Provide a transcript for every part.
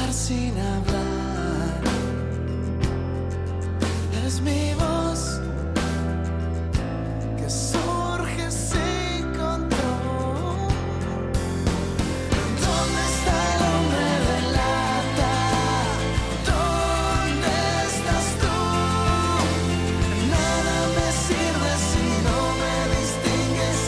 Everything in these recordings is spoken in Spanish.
sin hablar. Es mi voz que surge sin control. ¿Dónde está el hombre de lata? ¿Dónde estás tú? Nada me sirve si no me distingues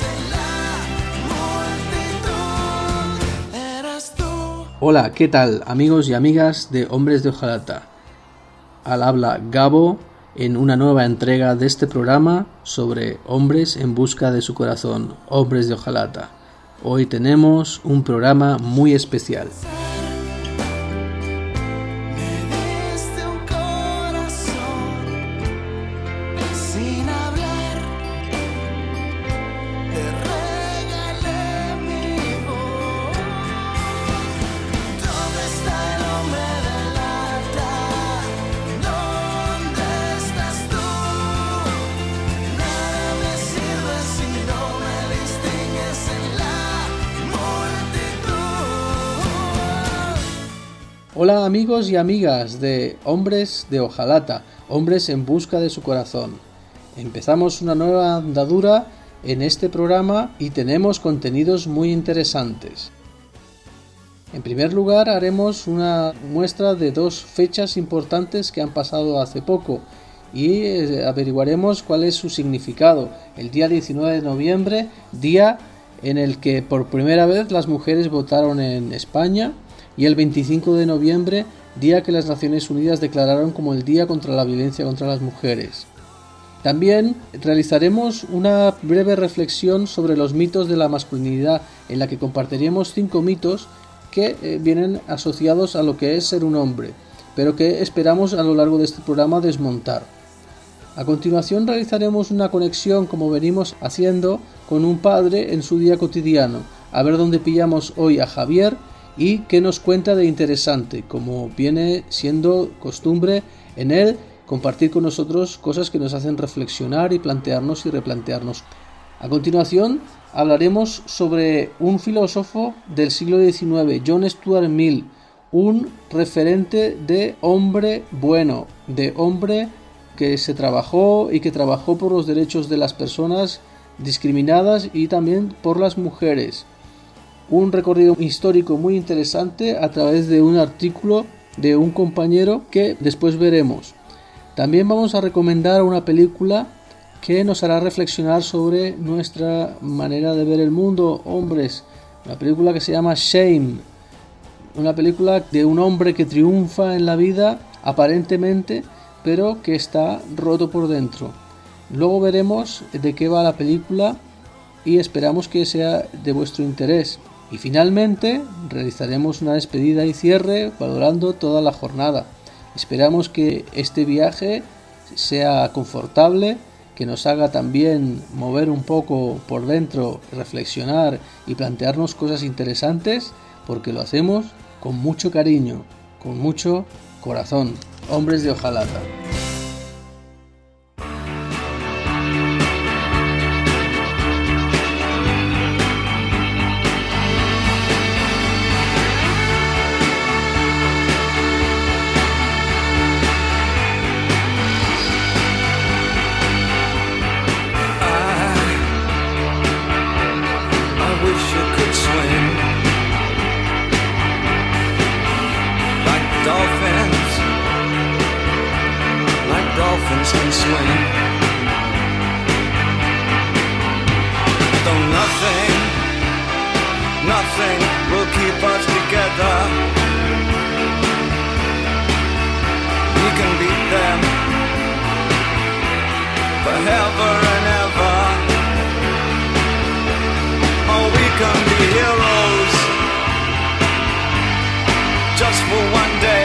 en la multitud. Eras tú. Hola, ¿qué tal, amigos y amigas de Hombres de Hojalata? Al habla Gabo en una nueva entrega de este programa sobre hombres en busca de su corazón, Hombres de Hojalata. Hoy tenemos un programa muy especial. Me diste un corazón sin hablar, te regalé mi voz. ¿Dónde está el hombre de lata? ¿Dónde estás tú? Nada me sirve si no me distingues en la multitud. Hola, amigos y amigas de Hombres de Hojalata, hombres en busca de su corazón. Empezamos una nueva andadura en este programa y tenemos contenidos muy interesantes. En primer lugar, haremos una muestra de dos fechas importantes que han pasado hace poco y averiguaremos cuál es su significado. El día 19 de noviembre, día en el que por primera vez las mujeres votaron en España, y el 25 de noviembre, día que las Naciones Unidas declararon como el Día contra la Violencia contra las Mujeres. También realizaremos una breve reflexión sobre los mitos de la masculinidad, en la que compartiremos 5 mitos que vienen asociados a lo que es ser un hombre, pero que esperamos a lo largo de este programa desmontar. A continuación realizaremos una conexión, como venimos haciendo, con un padre en su día cotidiano, a ver dónde pillamos hoy a Javier y qué nos cuenta de interesante, como viene siendo costumbre en él compartir con nosotros cosas que nos hacen reflexionar y plantearnos y replantearnos. A continuación hablaremos sobre un filósofo del siglo XIX, John Stuart Mill, un referente de hombre bueno, de hombre que se trabajó y que trabajó por los derechos de las personas discriminadas y también por las mujeres. Un recorrido histórico muy interesante a través de un artículo de un compañero que después veremos. También vamos a recomendar una película que nos hará reflexionar sobre nuestra manera de ver el mundo, hombres. Una película que se llama Shame, una película de un hombre que triunfa en la vida aparentemente, pero que está roto por dentro. Luego veremos de qué va la película y esperamos que sea de vuestro interés. Y finalmente realizaremos una despedida y cierre valorando toda la jornada. Esperamos que este viaje sea confortable, que nos haga también mover un poco por dentro, reflexionar y plantearnos cosas interesantes, porque lo hacemos con mucho cariño, con mucho corazón. Hombres de Hojalata. Dolphins can swim. Though nothing will keep us together. We can beat them forever and ever. Oh, we can be heroes just for one day.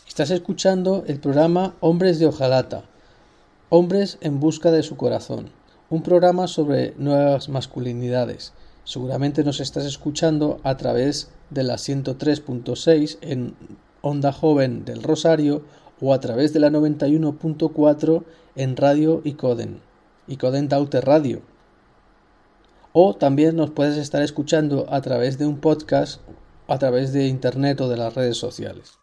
Estás escuchando el programa Hombres de Hojalata, Hombres en busca de su corazón, un programa sobre nuevas masculinidades. Seguramente nos estás escuchando a través de la 103.6 en Onda Joven del Rosario o a través de la 91.4 en Radio Icoden Daute Radio. O también nos puedes estar escuchando a través de un podcast, a través de internet o de las redes sociales.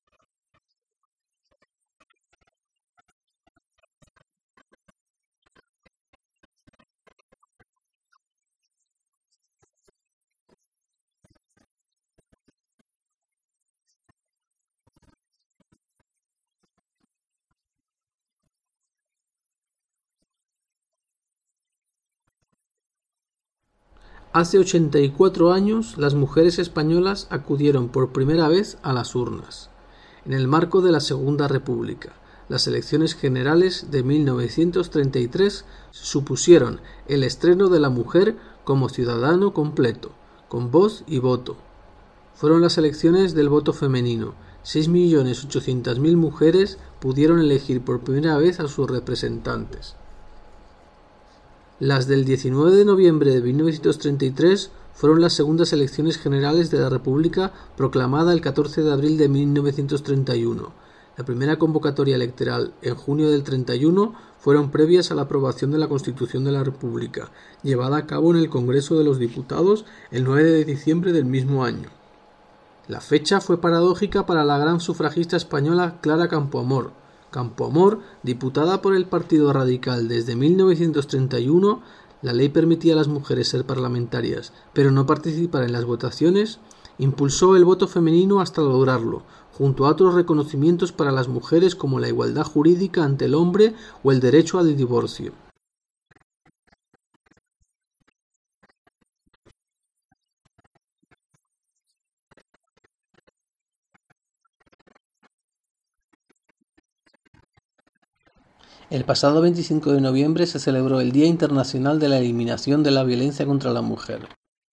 Hace 84 años, las mujeres españolas acudieron por primera vez a las urnas. En el marco de la Segunda República, las elecciones generales de 1933 supusieron el estreno de la mujer como ciudadano completo, con voz y voto. Fueron las elecciones del voto femenino. 6.800.000 mujeres pudieron elegir por primera vez a sus representantes. Las del 19 de noviembre de 1933 fueron las segundas elecciones generales de la República proclamada el 14 de abril de 1931. La primera convocatoria electoral en junio del 31 fueron previas a la aprobación de la Constitución de la República, llevada a cabo en el Congreso de los Diputados el 9 de diciembre del mismo año. La fecha fue paradójica para la gran sufragista española Clara Campoamor, diputada por el Partido Radical desde 1931, la ley permitía a las mujeres ser parlamentarias, pero no participar en las votaciones, impulsó el voto femenino hasta lograrlo, junto a otros reconocimientos para las mujeres como la igualdad jurídica ante el hombre o el derecho al divorcio. El pasado 25 de noviembre se celebró el Día Internacional de la Eliminación de la Violencia contra la Mujer.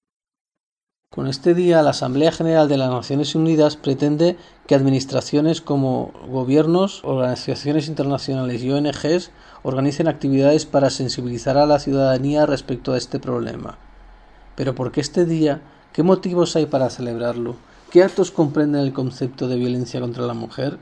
Con este día, la Asamblea General de las Naciones Unidas pretende que administraciones como gobiernos, organizaciones internacionales y ONGs organicen actividades para sensibilizar a la ciudadanía respecto a este problema. Pero ¿por qué este día? ¿Qué motivos hay para celebrarlo? ¿Qué actos comprenden el concepto de violencia contra la mujer?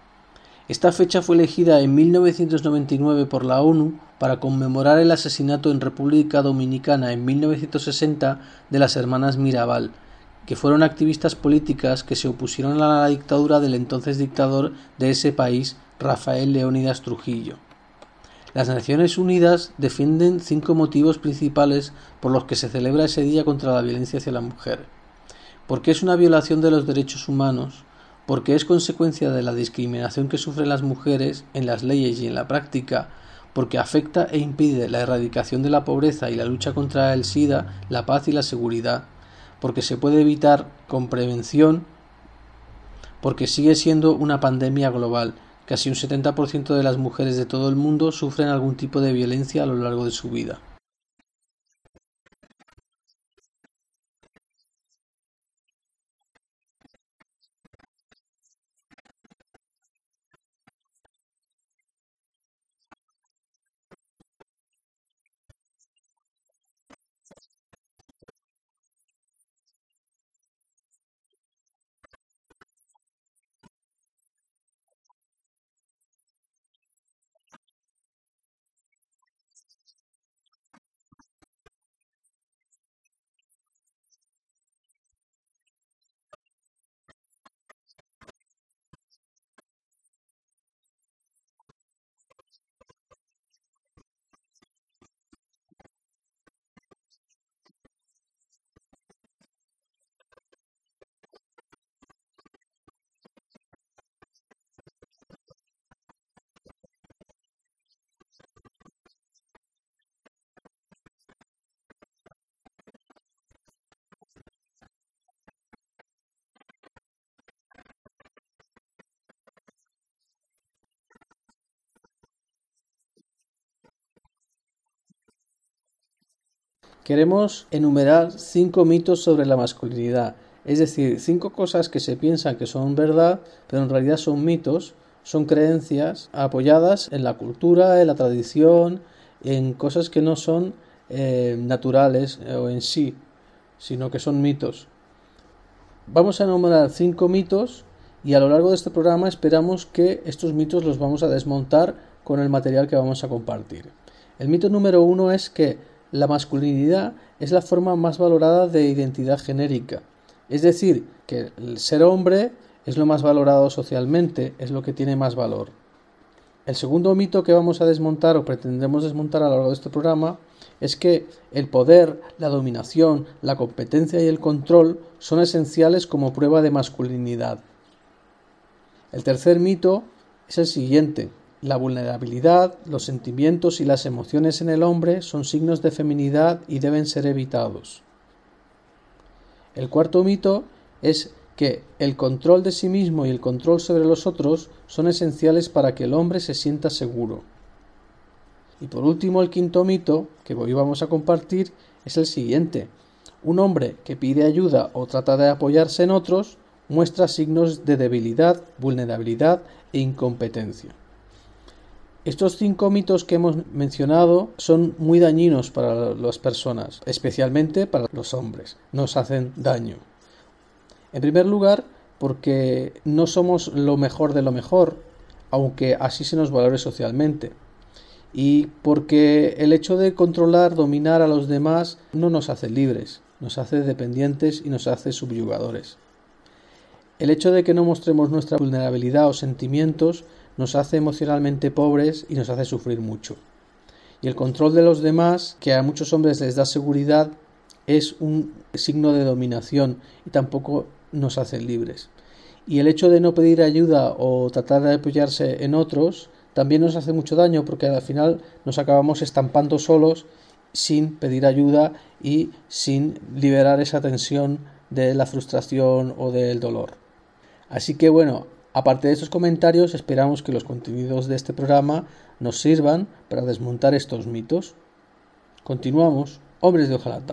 Esta fecha fue elegida en 1999 por la ONU para conmemorar el asesinato en República Dominicana en 1960 de las hermanas Mirabal, que fueron activistas políticas que se opusieron a la dictadura del entonces dictador de ese país, Rafael Leónidas Trujillo. Las Naciones Unidas defienden 5 motivos principales por los que se celebra ese día contra la violencia hacia la mujer. Porque es una violación de los derechos humanos, porque es consecuencia de la discriminación que sufren las mujeres en las leyes y en la práctica, porque afecta e impide la erradicación de la pobreza y la lucha contra el SIDA, la paz y la seguridad, porque se puede evitar con prevención, porque sigue siendo una pandemia global. Casi un 70% de las mujeres de todo el mundo sufren algún tipo de violencia a lo largo de su vida. Queremos enumerar 5 mitos sobre la masculinidad. Es decir, 5 cosas que se piensan que son verdad, pero en realidad son mitos, son creencias apoyadas en la cultura, en la tradición, en cosas que no son naturales o en sí, sino que son mitos. Vamos a enumerar 5 mitos y a lo largo de este programa esperamos que estos mitos los vamos a desmontar con el material que vamos a compartir. El mito número 1 es que la masculinidad es la forma más valorada de identidad genérica. Es decir, que el ser hombre es lo más valorado socialmente, es lo que tiene más valor. El segundo mito que vamos a desmontar o pretendemos desmontar a lo largo de este programa es que el poder, la dominación, la competencia y el control son esenciales como prueba de masculinidad. El tercer mito es el siguiente. La vulnerabilidad, los sentimientos y las emociones en el hombre son signos de feminidad y deben ser evitados. El cuarto mito es que el control de sí mismo y el control sobre los otros son esenciales para que el hombre se sienta seguro. Y por último, el quinto mito que hoy vamos a compartir es el siguiente. Un hombre que pide ayuda o trata de apoyarse en otros muestra signos de debilidad, vulnerabilidad e incompetencia. Estos 5 mitos que hemos mencionado son muy dañinos para las personas, especialmente para los hombres. Nos hacen daño. En primer lugar, porque no somos lo mejor de lo mejor, aunque así se nos valore socialmente. Y porque el hecho de controlar, dominar a los demás no nos hace libres, nos hace dependientes y nos hace subyugadores. El hecho de que no mostremos nuestra vulnerabilidad o sentimientos nos hace emocionalmente pobres y nos hace sufrir mucho. Y el control de los demás, que a muchos hombres les da seguridad, es un signo de dominación y tampoco nos hace libres. Y el hecho de no pedir ayuda o tratar de apoyarse en otros también nos hace mucho daño, porque al final nos acabamos estampando solos sin pedir ayuda y sin liberar esa tensión de la frustración o del dolor. Así que bueno, aparte de estos comentarios, esperamos que los contenidos de este programa nos sirvan para desmontar estos mitos. Continuamos. Hombres de Hojalata.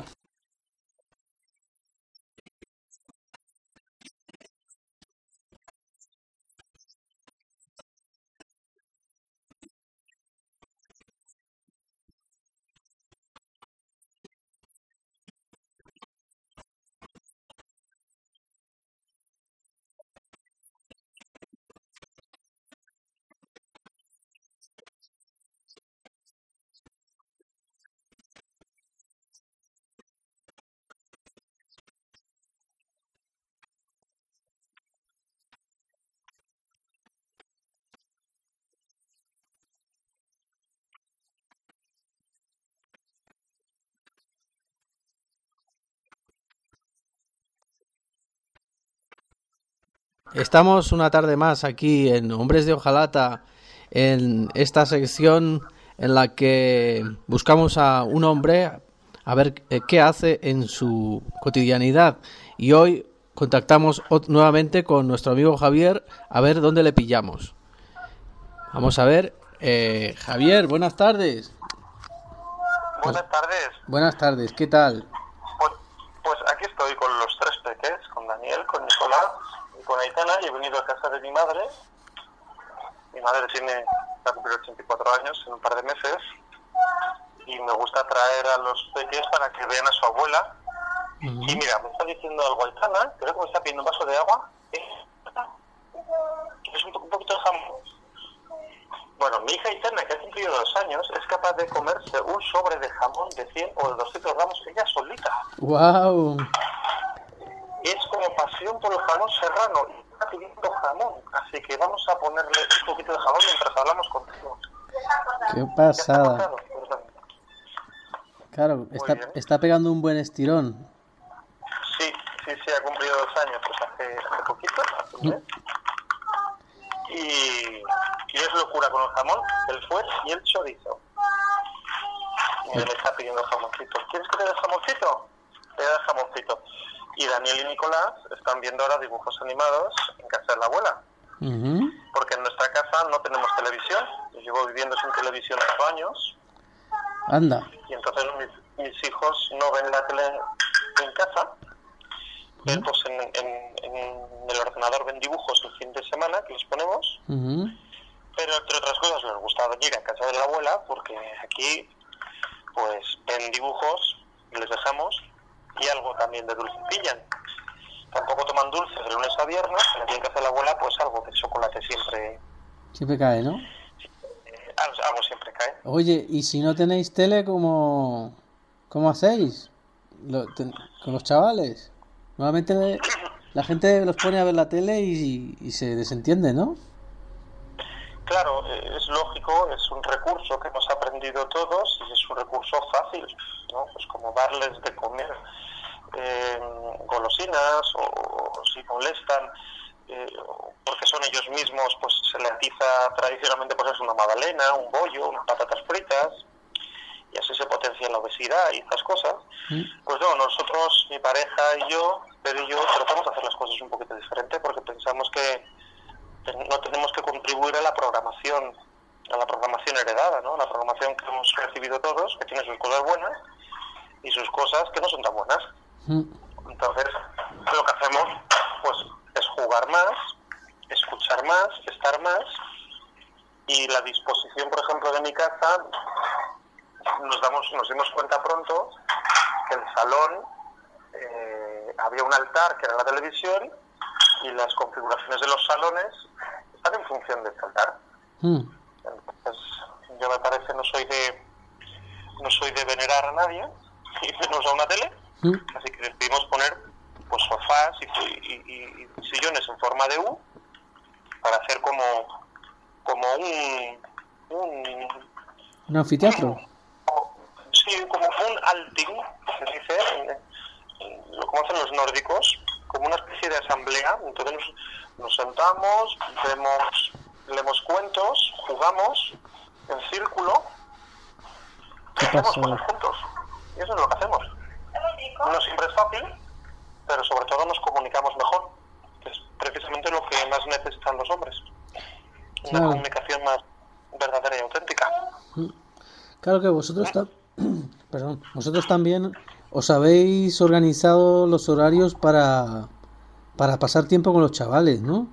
Estamos una tarde más aquí en Hombres de Hojalata, en esta sección en la que buscamos a un hombre a ver qué hace en su cotidianidad. Y hoy contactamos nuevamente con nuestro amigo Javier a ver dónde le pillamos. Vamos a ver. Javier, buenas tardes. Buenas tardes. Buenas tardes, ¿qué tal? Pues aquí estoy con los 3 peques, con Daniel, con Nicolás y con Aitana, y he venido a casa de mi madre. Mi madre va a cumplir 84 años en un par de meses, y me gusta traer a los peques para que vean a su abuela. Uh-huh. Y mira, me está diciendo algo Aitana, creo que me está pidiendo un vaso de agua. ¿Quieres un poquito de jamón? Bueno, mi hija Aitana, que ha cumplido 2 años, es capaz de comerse un sobre de jamón de 100 o de 200 gramos ella solita. ¡Wow! Es como pasión por el jamón serrano. Está pidiendo jamón, así que vamos a ponerle un poquito de jamón mientras hablamos contigo. ¡Qué pasada! Claro, está pegando un buen estirón. Sí, ha cumplido 2 años, pues hace poquito, hace un mes. Y es locura con el jamón, el fuet y el chorizo. Y me está pidiendo jamoncito. ¿Quieres que te dé jamoncito? Te da jamoncito. Y Daniel y Nicolás están viendo ahora dibujos animados en casa de la abuela. Uh-huh. Porque en nuestra casa no tenemos televisión. Yo llevo viviendo sin televisión 8 años. Anda. Y entonces mis hijos no ven la tele en casa. Ven pues en ordenador ven dibujos el fin de semana que les ponemos, pero entre otras cosas les gusta venir a casa de la abuela porque aquí pues ven dibujos, les dejamos, y algo también de dulce pillan. Tampoco toman dulce de lunes a viernes, pero aquí en casa de la abuela pues algo de chocolate siempre... Siempre cae, ¿no? Algo siempre cae. Oye, y si no tenéis tele, ¿cómo hacéis? Con los chavales. Normalmente la gente los pone a ver la tele y se desentiende, ¿no? Claro, es lógico, es un recurso que hemos aprendido todos y es un recurso fácil, ¿no? Pues como darles de comer golosinas o si molestan, porque son ellos mismos, pues se les atiza tradicionalmente pues es una magdalena, un bollo, unas patatas fritas, y así se potencia la obesidad y estas cosas. Pues no, nosotros, mi pareja y yo, Pedro y yo, tratamos de hacer las cosas un poquito diferente porque pensamos que no tenemos que contribuir a la programación heredada, ¿no? La programación que hemos recibido todos, que tiene sus cosas buenas y sus cosas que no son tan buenas. Entonces, lo que hacemos pues es jugar más, escuchar más, estar más, y la disposición, por ejemplo, de mi casa, nos dimos cuenta pronto que el salón había un altar que era la televisión y las configuraciones de los salones están en función de este altar. Entonces, yo me parece no soy de venerar a nadie y menos a una tele, así que decidimos poner pues sofás y sillones en forma de U para hacer como ¿Un anfiteatro? Sí, como un alting, se dice, como hacen los nórdicos, como una especie de asamblea. Entonces nos sentamos, leemos cuentos, jugamos en círculo y hacemos cosas juntos. Y eso es lo que hacemos. No siempre es fácil, pero sobre todo nos comunicamos mejor, que es precisamente lo que más necesitan los hombres. Una comunicación más verdadera y auténtica. Claro que vosotros vosotros también os habéis organizado los horarios para pasar tiempo con los chavales, ¿no?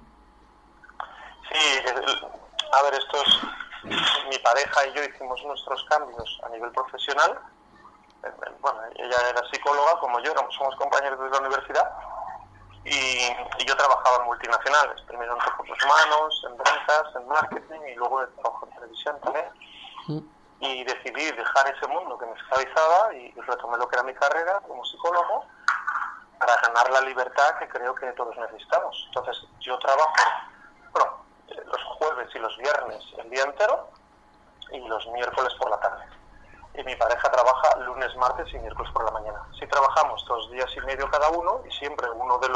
Sí, a ver, mi pareja y yo hicimos nuestros cambios a nivel profesional. Bueno, ella era psicóloga como yo, somos compañeros de la universidad, y yo trabajaba en multinacionales, primero en recursos humanos, en ventas, en marketing, y luego trabajo en televisión también. Y decidí dejar ese mundo que me esclavizaba y retomé lo que era mi carrera como psicólogo para ganar la libertad que creo que todos necesitamos. Entonces yo trabajo, los jueves y los viernes el día entero y los miércoles por la tarde. Y mi pareja trabaja lunes, martes y miércoles por la mañana. Sí, trabajamos 2 días y medio cada uno y siempre uno de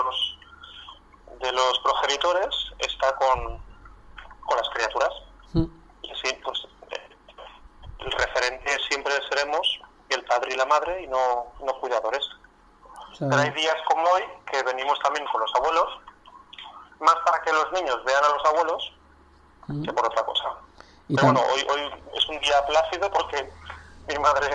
los progenitores está con las criaturas. Y así, pues, el referente siempre seremos el padre y la madre y no cuidadores. Pero hay días como hoy que venimos también con los abuelos, más para que los niños vean a los abuelos que por otra cosa. Pero bueno, hoy es un día plácido porque mi madre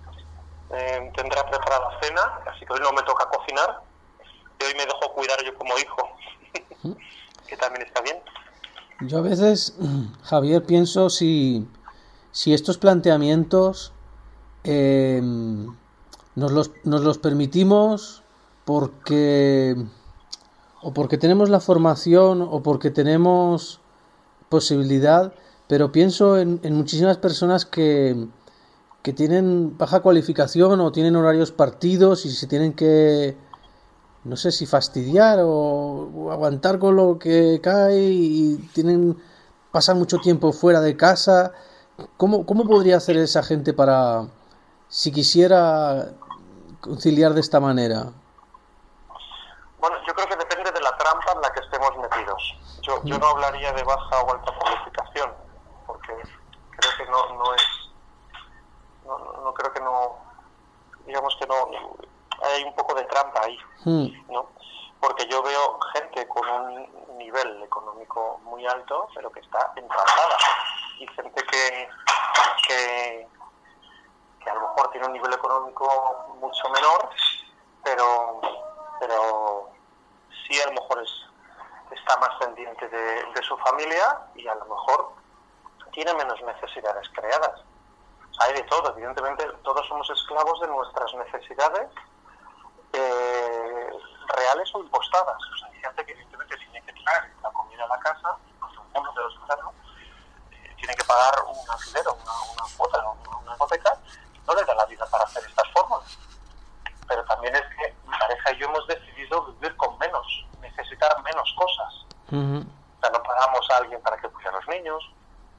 tendrá preparada cena, así que hoy no me toca cocinar y hoy me dejo cuidar yo como hijo, que también está bien. Yo a veces, Javier, pienso si estos planteamientos nos los permitimos porque tenemos la formación o porque tenemos posibilidad, pero pienso en muchísimas personas que tienen baja cualificación o tienen horarios partidos y se tienen que, no sé si fastidiar o aguantar con lo que cae y pasan mucho tiempo fuera de casa. ¿Cómo podría hacer esa gente para, si quisiera conciliar de esta manera? Bueno, yo creo que depende de la trampa en la que estemos metidos. Yo no hablaría de baja o alta cualificación, porque creo que no creo que digamos que no, hay un poco de trampa ahí, ¿no? Porque yo veo gente con un nivel económico muy alto, pero que está entrampada, y gente que a lo mejor tiene un nivel económico mucho menor, pero sí a lo mejor es está más pendiente de su familia y a lo mejor tiene menos necesidades creadas. Hay de todo, evidentemente todos somos esclavos de nuestras necesidades reales o impostadas. O sea, hay gente que evidentemente tiene que traer la comida a la casa, por ejemplo de los ciudadanos, tienen que pagar un alquiler o una cuota, una hipoteca, no les da la vida para hacer estas fórmulas. Pero también es que mi pareja y yo hemos decidido vivir con menos, necesitar menos cosas. Ujú. O sea, no pagamos a alguien para que cuide a los niños,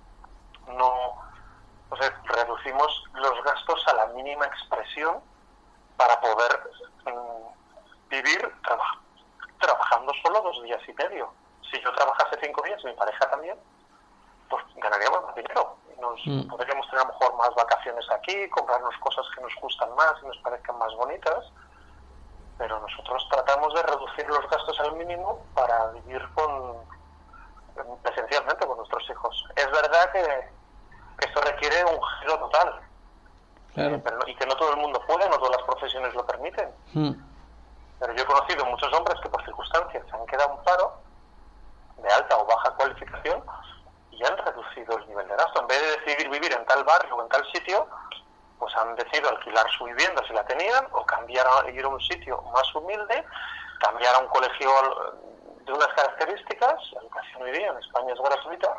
reducimos los gastos a la mínima expresión para poder vivir trabajando solo 2 días y medio. Si yo trabajase 5 días y mi pareja también, pues ganaríamos más dinero. Podríamos tener a lo mejor más vacaciones aquí, comprarnos cosas que nos gustan más y nos parezcan más bonitas, pero nosotros tratamos de reducir los gastos al mínimo para vivir esencialmente con nuestros hijos. Es verdad que esto requiere un giro total, Claro. y que no todo el mundo puede, no todas las profesiones lo permiten. Pero yo he conocido muchos hombres que por circunstancias se han quedado en paro de alta o baja cualificación y han reducido el nivel de gasto. En vez de decidir vivir en tal barrio o en tal sitio, pues han decidido alquilar su vivienda si la tenían, o cambiar a ir a un sitio más humilde, cambiar a un colegio de unas características. La educación hoy día en España es gratuita,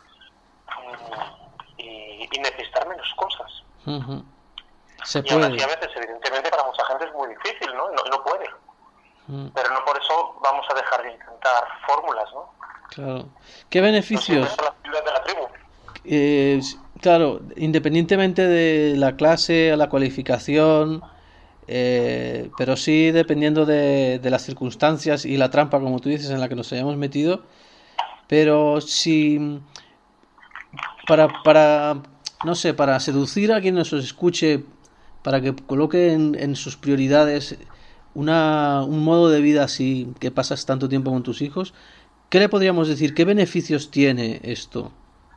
y necesitar menos cosas. Ujú. Se Y aún así puede. a veces, evidentemente, para mucha gente es muy difícil, ¿no? No puede. Pero no por eso vamos a dejar de intentar fórmulas, ¿no? Claro. ¿Qué beneficios? No, la figura de la tribu. Claro, independientemente de la clase, la cualificación, pero sí dependiendo de las circunstancias y la trampa, como tú dices, en la que nos hayamos metido. Pero si no sé, para seducir a quien nos escuche, para que coloque en sus prioridades un modo de vida así, que pasas tanto tiempo con tus hijos, ¿qué le podríamos decir? ¿Qué beneficios tiene esto?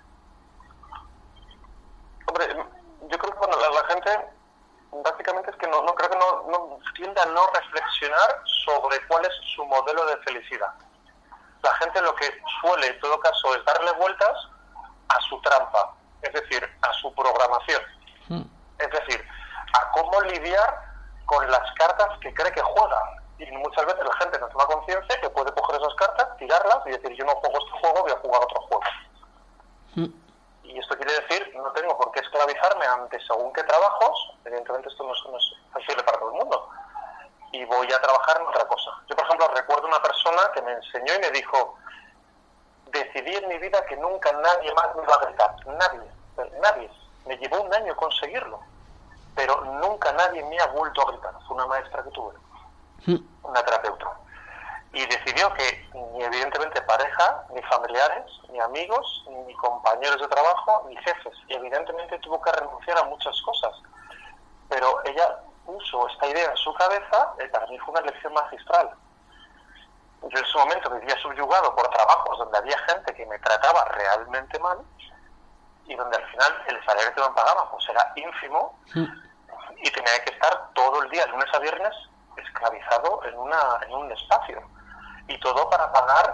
Hombre, yo creo que la gente básicamente es que no creo que no tiende a no reflexionar sobre cuál es su modelo de felicidad. La gente lo que suele en todo caso es darle vueltas a su trampa, es decir, a su programación. Es decir, a cómo lidiar con las cartas que cree que juega. Y muchas veces la gente no toma conciencia que puede coger esas cartas, tirarlas y decir, yo no juego este juego, voy a jugar otro juego. Y esto quiere decir, no tengo por qué esclavizarme ante según qué trabajos, evidentemente esto no es posible para todo el mundo, y voy a trabajar en otra cosa. Yo, por ejemplo, recuerdo una persona que me enseñó y me dijo, decidí en mi vida que nunca nadie más me iba a gritar, nadie. Me llevó 1 año conseguirlo, pero nunca nadie me ha vuelto a gritar. Fue una maestra que tuve, una terapeuta, y decidió que ni evidentemente pareja, ni familiares, ni amigos, ni compañeros de trabajo, ni jefes, y evidentemente tuvo que renunciar a muchas cosas, pero ella puso esta idea en su cabeza, y para mí fue una lección magistral. Yo en ese momento vivía subyugado por trabajos donde había gente que me trataba realmente mal, y donde al final el salario que me pagaban pues era ínfimo, y tenía que estar todo el día, lunes a viernes, esclavizado en un espacio, y todo para pagar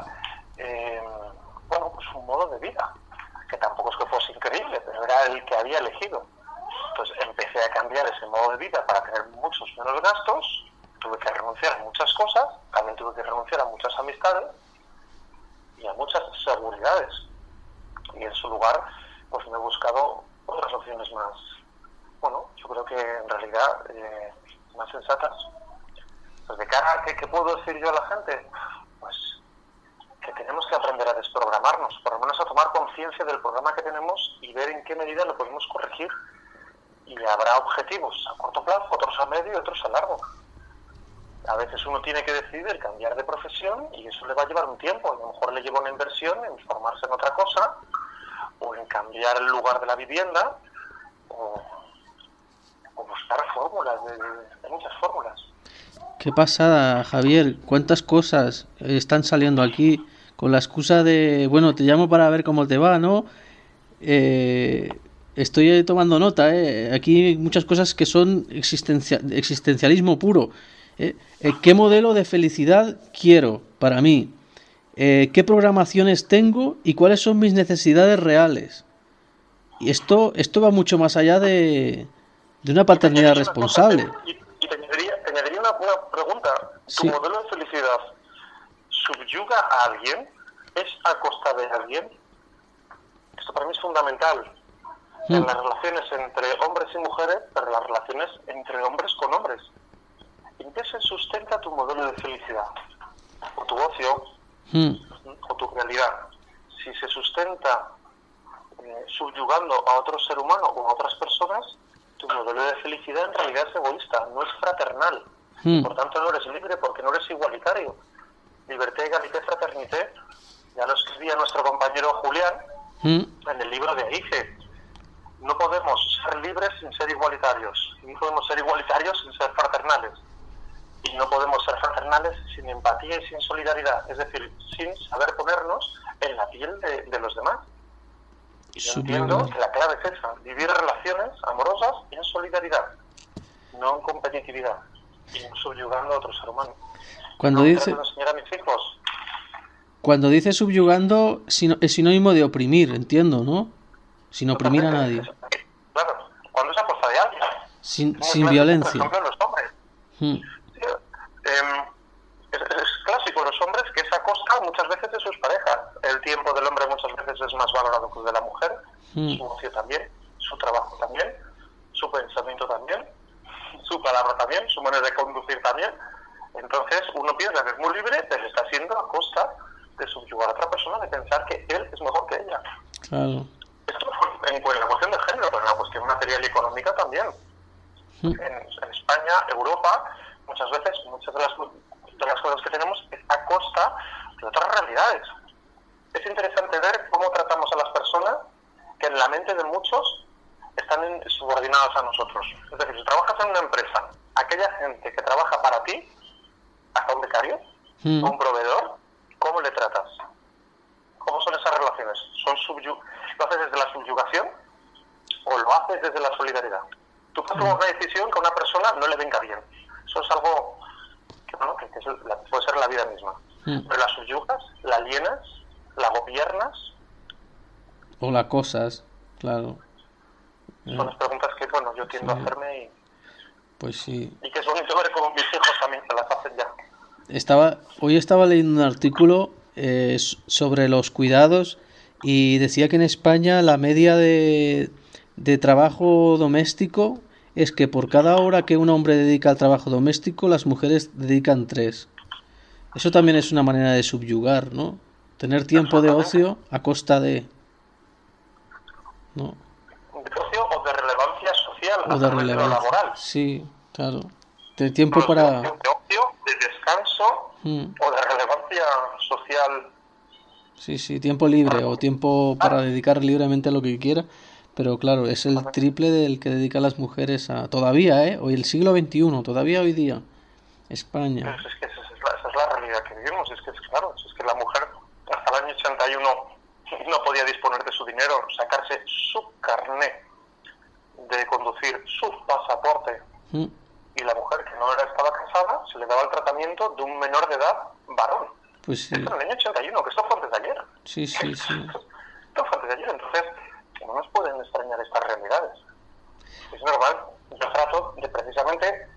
pues un modo de vida que tampoco es que fuese increíble, pero era el que había elegido. Entonces empecé a cambiar ese modo de vida para tener muchos menos gastos, tuve que renunciar a muchas cosas, también tuve que renunciar a muchas amistades y a muchas seguridades, y en su lugar pues me he buscado otras opciones más, yo creo que en realidad más sensatas. Pues de cara a ¿qué puedo decir yo a la gente? Pues que tenemos que aprender a desprogramarnos, por lo menos a tomar conciencia del programa que tenemos y ver en qué medida lo podemos corregir. Y habrá objetivos a corto plazo, otros a medio y otros a largo. A veces uno tiene que decidir cambiar de profesión y eso le va a llevar un tiempo. A lo mejor le lleva una inversión en formarse en otra cosa, o en cambiar el lugar de la vivienda, o buscar fórmulas, de muchas fórmulas. Qué pasada, Javier. Cuántas cosas están saliendo aquí con la excusa de, te llamo para ver cómo te va, ¿no? Estoy tomando nota, Aquí hay muchas cosas que son existencialismo puro. ¿Qué modelo de felicidad quiero para mí? qué programaciones tengo y cuáles son mis necesidades reales. Y esto va mucho más allá de una paternidad responsable. Y te añadiría una pregunta. ¿Tu Sí. modelo de felicidad subyuga a alguien? ¿Es a costa de alguien? Esto para mí es fundamental. En las relaciones entre hombres y mujeres, pero en las relaciones entre hombres con hombres. ¿En qué se sustenta tu modelo de felicidad? O tu ocio, o tu realidad. Si se sustenta subyugando a otro ser humano o a otras personas, tu modelo de felicidad en realidad es egoísta, no es fraternal. Por tanto, no eres libre porque no eres igualitario. Liberté, égalité, fraternité, ya lo escribía nuestro compañero Julián en el libro de Aige. No podemos ser libres sin ser igualitarios, ni podemos ser igualitarios sin ser fraternales, y no podemos ser fraternales sin empatía y sin solidaridad, es decir, sin saber ponernos en la piel de los demás. Y yo entiendo que la clave es esa, vivir relaciones amorosas en solidaridad, no en competitividad, y no subyugando a otro ser humano. Cuando No dice trato de enseñar a mis hijos. Cuando dice subyugando, es sinónimo de oprimir, entiendo, ¿no? Sin oprimir a nadie. Claro, cuando es a costa de alguien. Sin Muy clásico, violencia. Por ejemplo, los hombres. Es clásico los hombres que es a costa muchas veces de sus parejas. El tiempo del hombre muchas veces es más valorado que el de la mujer. Su ocio también, su trabajo también, su pensamiento también, su palabra también, su manera de conducir también. Entonces uno piensa que es muy libre, pero está siendo a costa de subyugar a otra persona, de pensar que él es mejor que ella. Claro. Esto en la cuestión de género, pero en la cuestión material y económica también. En España, Europa, muchas veces, muchas de las cosas que tenemos es a costa de otras realidades. Es interesante ver cómo tratamos a las personas que en la mente de muchos están subordinados a nosotros. Es decir, si trabajas en una empresa, aquella gente que trabaja para ti, hasta un becario, a un proveedor, ¿cómo le tratas? ¿Cómo son esas relaciones? ¿Lo haces desde la subyugación o lo haces desde la solidaridad? Tú puedes tomar una decisión que a una persona no le venga bien. Eso es algo que puede ser la vida misma. Pero la subyugas, la alienas, la gobiernas. O las cosas, claro. Son las preguntas que, bueno, yo tiendo a hacerme Pues sí. y que es bonito ver cómo mis hijos también se las hacen ya. Hoy estaba leyendo un artículo sobre los cuidados y decía que en España la media de trabajo doméstico es que por cada hora que un hombre dedica al trabajo doméstico, las mujeres dedican 3. Eso también es una manera de subyugar, ¿no? Tener tiempo de ocio a costa de... ¿no? De ocio o de relevancia social, O de a través de lo relevancia. laboral. Sí, claro. De tiempo para... De ocio, de descanso o de relevancia social. Sí, tiempo libre o tiempo para dedicar libremente a lo que quiera. Pero claro, es el triple del que dedican las mujeres a... Todavía, hoy el siglo XXI, todavía hoy día, España. Pues es que esa es la realidad que vivimos. Es que es claro, es que la mujer hasta el año 81 no podía disponer de su dinero, sacarse su carné de conducir, su pasaporte. Y la mujer que no estaba casada se le daba el tratamiento de un menor de edad varón. Pues sí. Esto en el año 81, que esto fue antes de ayer. Sí. Esto fue antes de ayer, entonces no nos pueden extrañar estas realidades. Es normal. Yo trato de precisamente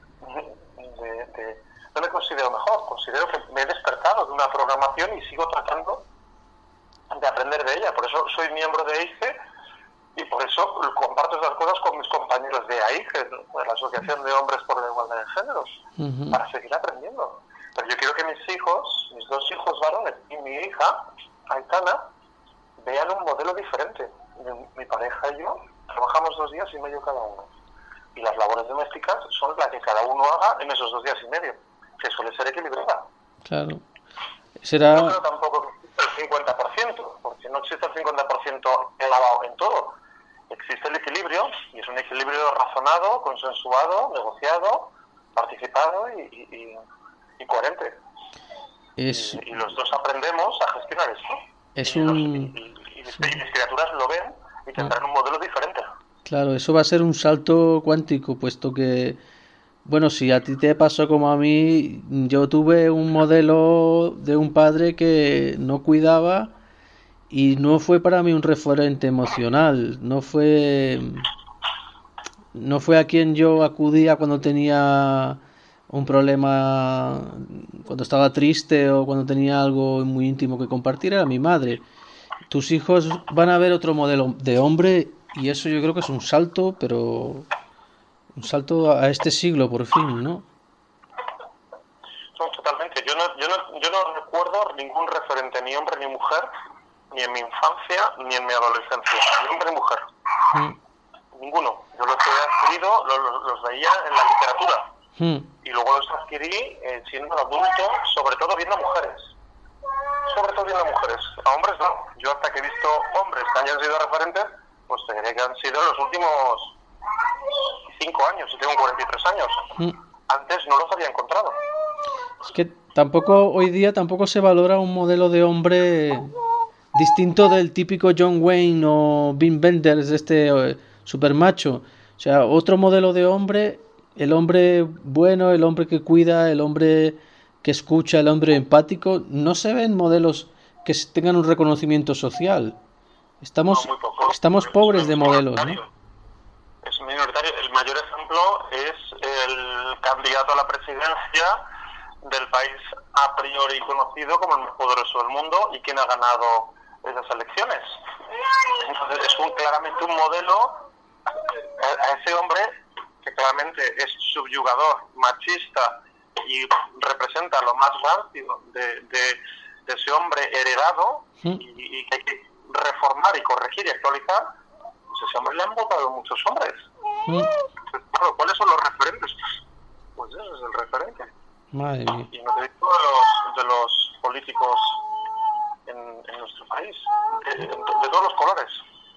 no me considero mejor, considero que me he despertado de una programación y sigo tratando de aprender de ella. Por eso soy miembro de AIGE y por eso comparto esas cosas con mis compañeros de AIGE, de la Asociación de Hombres por la Igualdad de Géneros, para seguir aprendiendo. Pero yo quiero que mis hijos, mis 2 hijos varones y mi hija, Aitana, vean un modelo diferente. Mi pareja y yo trabajamos 2 días y medio cada uno. Y las labores domésticas son las que cada uno haga en esos 2 días y medio, que suele ser equilibrada. Claro. No Será... creo tampoco que exista el 50%, porque no existe el 50% clavado en todo. Existe el equilibrio, y es un equilibrio razonado, consensuado, negociado, participado y coherente. Y los dos aprendemos a gestionar esto. Y mis criaturas lo ven y tendrán un modelo diferente. Claro, eso va a ser un salto cuántico, puesto que Bueno, si a ti te pasó como a mí, yo tuve un modelo de un padre que no cuidaba y no fue para mí un referente emocional, no fue a quien yo acudía cuando tenía un problema, cuando estaba triste o cuando tenía algo muy íntimo que compartir, era mi madre. Tus hijos van a ver otro modelo de hombre y eso yo creo que es un salto, pero un salto a este siglo por fin, ¿no? No, totalmente. Yo no recuerdo ningún referente, ni hombre ni mujer, ni en mi infancia, ni en mi adolescencia. Ni hombre ni mujer. Mm, Ninguno. Yo los he adquirido, los veía en la literatura. mm, Y luego los adquirí siendo adulto, sobre todo viendo mujeres. Sobre todo viendo mujeres. A hombres no. Yo hasta que he visto hombres que hayan sido referentes, pues te diré que han sido los últimos 5 años. Yo tengo 43 años. mm. Antes no los había encontrado. Es que hoy día tampoco se valora un modelo de hombre distinto del típico John Wayne o Wim Wenders de este super macho. O sea, otro modelo de hombre, el hombre bueno, el hombre que cuida, el hombre que escucha, el hombre empático, no se ven modelos que tengan un reconocimiento social. Estamos, No, muy poco. estamos pobres de modelos, ¿no? Es minoritario. El mayor ejemplo es el candidato a la presidencia del país a priori conocido como el más poderoso del mundo y quien ha ganado esas elecciones. Entonces es claramente un modelo a ese hombre que claramente es subyugador, machista y representa lo más rancio de ese hombre heredado y que hay que reformar y corregir y actualizar. Pues ese hombre le han votado muchos hombres. Entonces, claro, ¿cuáles son los referentes? Pues ese es el referente. Madre mía. Y no te digo de los políticos en nuestro país, de todos los colores.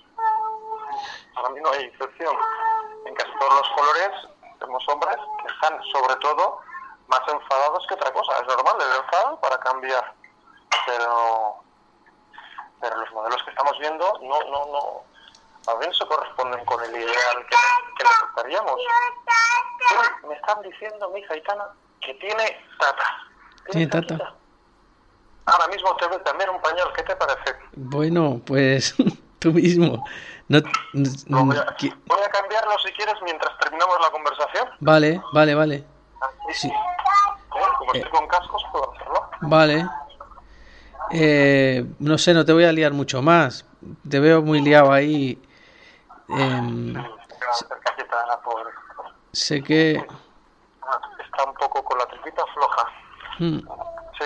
Para mí no hay excepción. En casi todos los colores tenemos hombres que están, sobre todo, más enfadados que otra cosa. Es normal el enfado para cambiar, pero los modelos que estamos viendo no a ver, se corresponden con el ideal que necesitaríamos. Me están diciendo mi hija Aitana que tiene tata. Tiene tata. tatita. Ahora mismo te voy a cambiar un pañal, ¿qué te parece? Bueno, pues tú mismo. No, Voy a cambiarlo si quieres mientras terminamos la conversación. Vale. Sí, Como estoy con cascos, puedo hacerlo. vale. No sé, no te voy a liar mucho más. Te veo muy liado ahí. Me voy a hacer cajita por... Sé que... Está un poco con la tripita floja. Mm, Sí.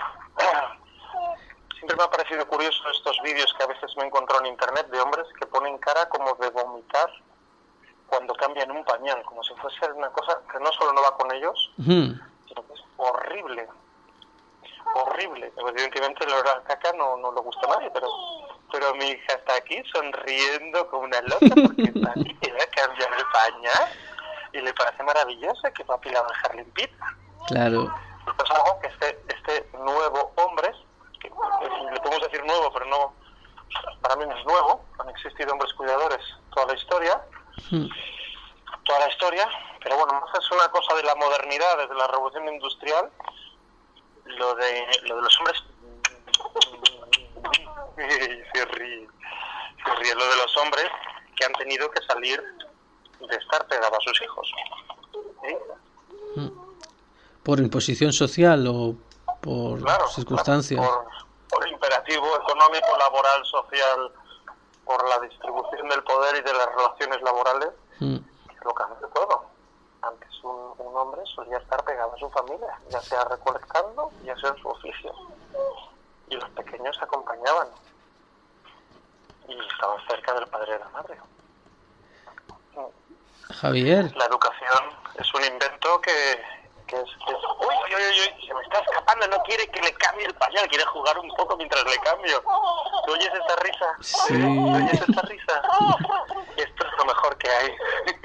Siempre me ha parecido curioso estos vídeos que a veces me encontró en internet de hombres que ponen cara como de vomitar cuando cambian un pañal, como si fuese una cosa que no solo no va con ellos, sino que es horrible. Horrible. Evidentemente el olor a caca no le gusta a nadie, pero mi hija está aquí sonriendo como una loca porque papi te va a cambiar el pañal y le parece maravilloso que papi la va a dejar limpita. claro. Esto es algo que este nuevo hombre, que le podemos decir nuevo, pero no, para mí no es nuevo, han existido hombres cuidadores toda la historia, pero bueno, más es una cosa de la modernidad, desde la revolución industrial, lo de los hombres, se ríe, lo de los hombres que han tenido que salir de estar pegados a sus hijos. ¿Sí? ¿Por imposición social o por Claro, circunstancias? por imperativo económico, laboral, social, por la distribución del poder y de las relaciones laborales, lo cambia todo. Antes un hombre solía estar pegado a su familia, ya sea recolectando, ya sea en su oficio. Y los pequeños acompañaban. Y estaban cerca del padre y de la madre. Javier. La educación es un invento que es... Uy, se me está escapando, no quiere que le cambie el pañal, quiere jugar un poco mientras le cambio. ¿Tú oyes esta risa? Sí. ¿Tú oyes esta risa? Esto es lo mejor que hay.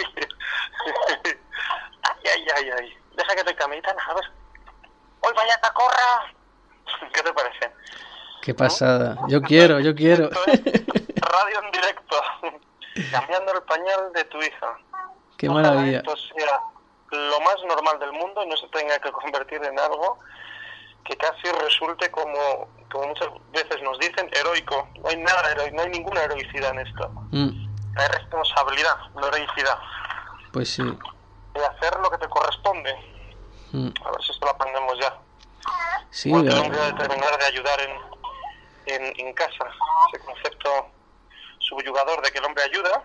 Ay. Deja que te cambie, Aitana, a ver. ¡Hoy vaya que corra! ¿Qué te parece? Qué pasada. Yo quiero. Esto es radio en directo. Cambiando el pañal de tu hija. Qué Ojalá maravilla. esto sea lo más normal del mundo y no se tenga que convertir en algo que casi resulte como muchas veces nos dicen, heroico. No hay nada heroico, no hay ninguna heroicidad en esto. Hay responsabilidad, no heroicidad. Pues sí. De hacer lo que te corresponde. A ver si esto lo aprendemos ya. Sí, Porque el hombre debe terminar de ayudar en casa. Ese concepto subyugador de que el hombre ayuda,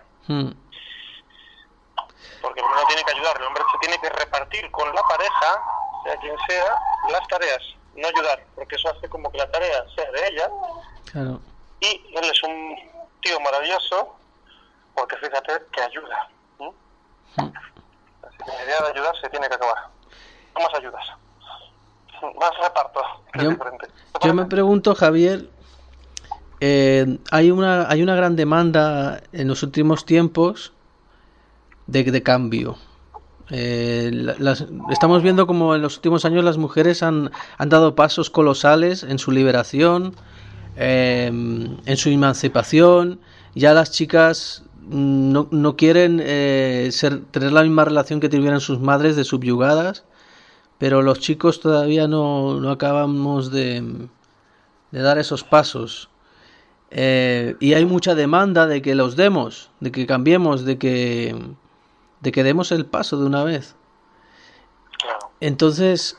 porque el hombre no tiene que ayudar, el hombre se tiene que repartir con la pareja, sea quien sea, las tareas, no ayudar, porque eso hace como que la tarea sea de ella. Claro. Y él es un tío maravilloso, porque fíjate que ayuda. Así que la idea de ayudar se tiene que acabar. No más ayudas, más reparto. Yo me pregunto, Javier, hay una gran demanda en los últimos tiempos de cambio. Estamos viendo como en los últimos años las mujeres han dado pasos colosales en su liberación, en su emancipación. Ya las chicas no quieren tener la misma relación que tuvieran sus madres de subyugadas, pero los chicos todavía no acabamos de dar esos pasos. Y hay mucha demanda de que los demos, de que cambiemos, de que demos el paso de una vez. Entonces,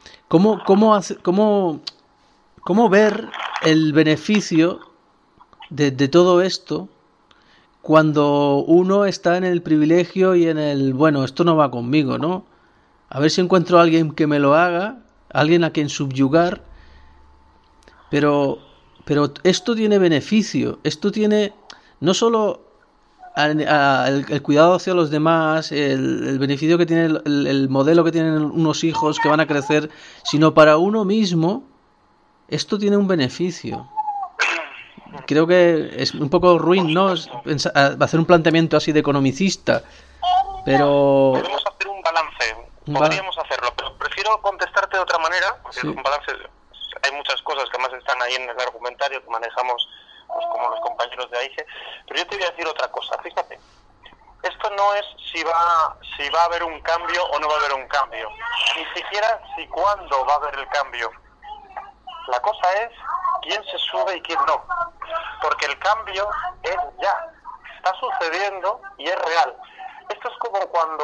¿cómo ver el beneficio de todo esto cuando uno está en el privilegio y en el, bueno, esto no va conmigo, ¿no? A ver si encuentro a alguien que me lo haga, alguien a quien subyugar, pero esto tiene beneficio, esto tiene no solo el cuidado hacia los demás, el beneficio que tiene el modelo que tienen unos hijos que van a crecer, sino para uno mismo, esto tiene un beneficio. Creo que es un poco ruin, ¿no? Hacer un planteamiento así de economicista, pero podemos hacer un balance, podríamos hacerlo, pero prefiero contestarte de otra manera, porque sí. Un balance, hay muchas cosas que más están ahí en el argumentario que manejamos pues, como los compañeros de AIGE, pero yo te voy a decir otra cosa. Fíjate, esto no es si va a haber un cambio o no va a haber un cambio, ni siquiera si cuándo va a haber el cambio. La cosa es quién se sube y quién no, porque el cambio es ya, está sucediendo y es real. Esto es como cuando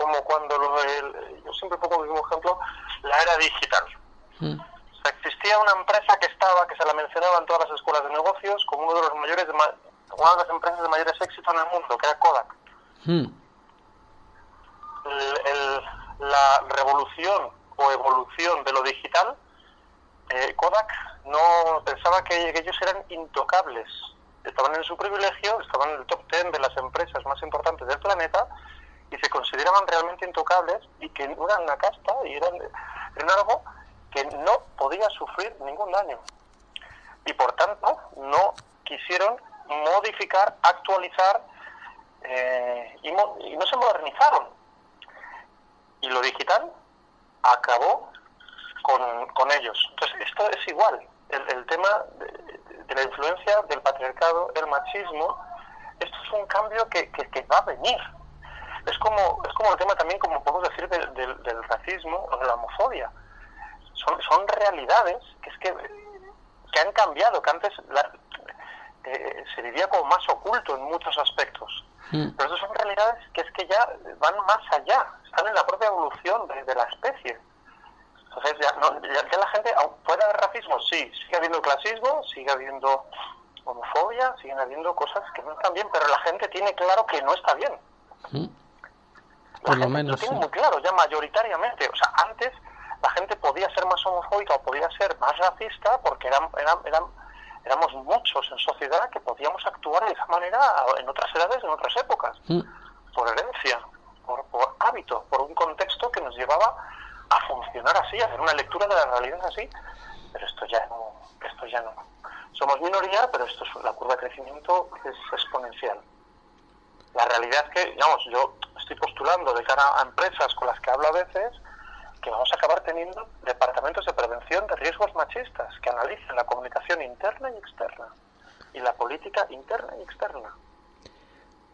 yo siempre pongo el mismo ejemplo, la era digital. O sea, existía una empresa que se la mencionaba en todas las escuelas de negocios como una de las empresas de mayores éxitos en el mundo, que era Kodak. La revolución o evolución de lo digital, Kodak no pensaba que ellos eran intocables. Estaban en su privilegio, estaban en el top 10 de las empresas más importantes del planeta y se consideraban realmente intocables y que eran una casta y eran algo que no podía sufrir ningún daño. Y por tanto no quisieron modificar, actualizar y no se modernizaron. Y lo digital acabó con ellos. Entonces esto es igual. El tema de la influencia del patriarcado, el machismo, esto es un cambio que va a venir. Es como el tema también, como podemos decir, del racismo o de la homofobia. Son realidades que han cambiado, que antes se vivía como más oculto en muchos aspectos. Pero estas son realidades que ya van más allá, están en la propia evolución de la especie. Entonces ya la gente, puede haber racismo, sí, sigue habiendo clasismo, sigue habiendo homofobia, siguen habiendo cosas que no están bien, pero la gente tiene claro que no está bien. Por lo menos, lo tiene muy claro, ya mayoritariamente. O sea, antes la gente podía ser más homofóbica o podía ser más racista porque éramos muchos en sociedad que podíamos actuar de esa manera en otras edades, en otras épocas, por herencia, por hábito, por un contexto que nos llevaba a funcionar así, a hacer una lectura de la realidad así. Pero esto ya no. Somos minoría, pero la curva de crecimiento es exponencial. La realidad es que, digamos, yo estoy postulando de cara a empresas con las que hablo a veces que vamos a acabar teniendo departamentos de prevención de riesgos machistas que analicen la comunicación interna y externa y la política interna y externa.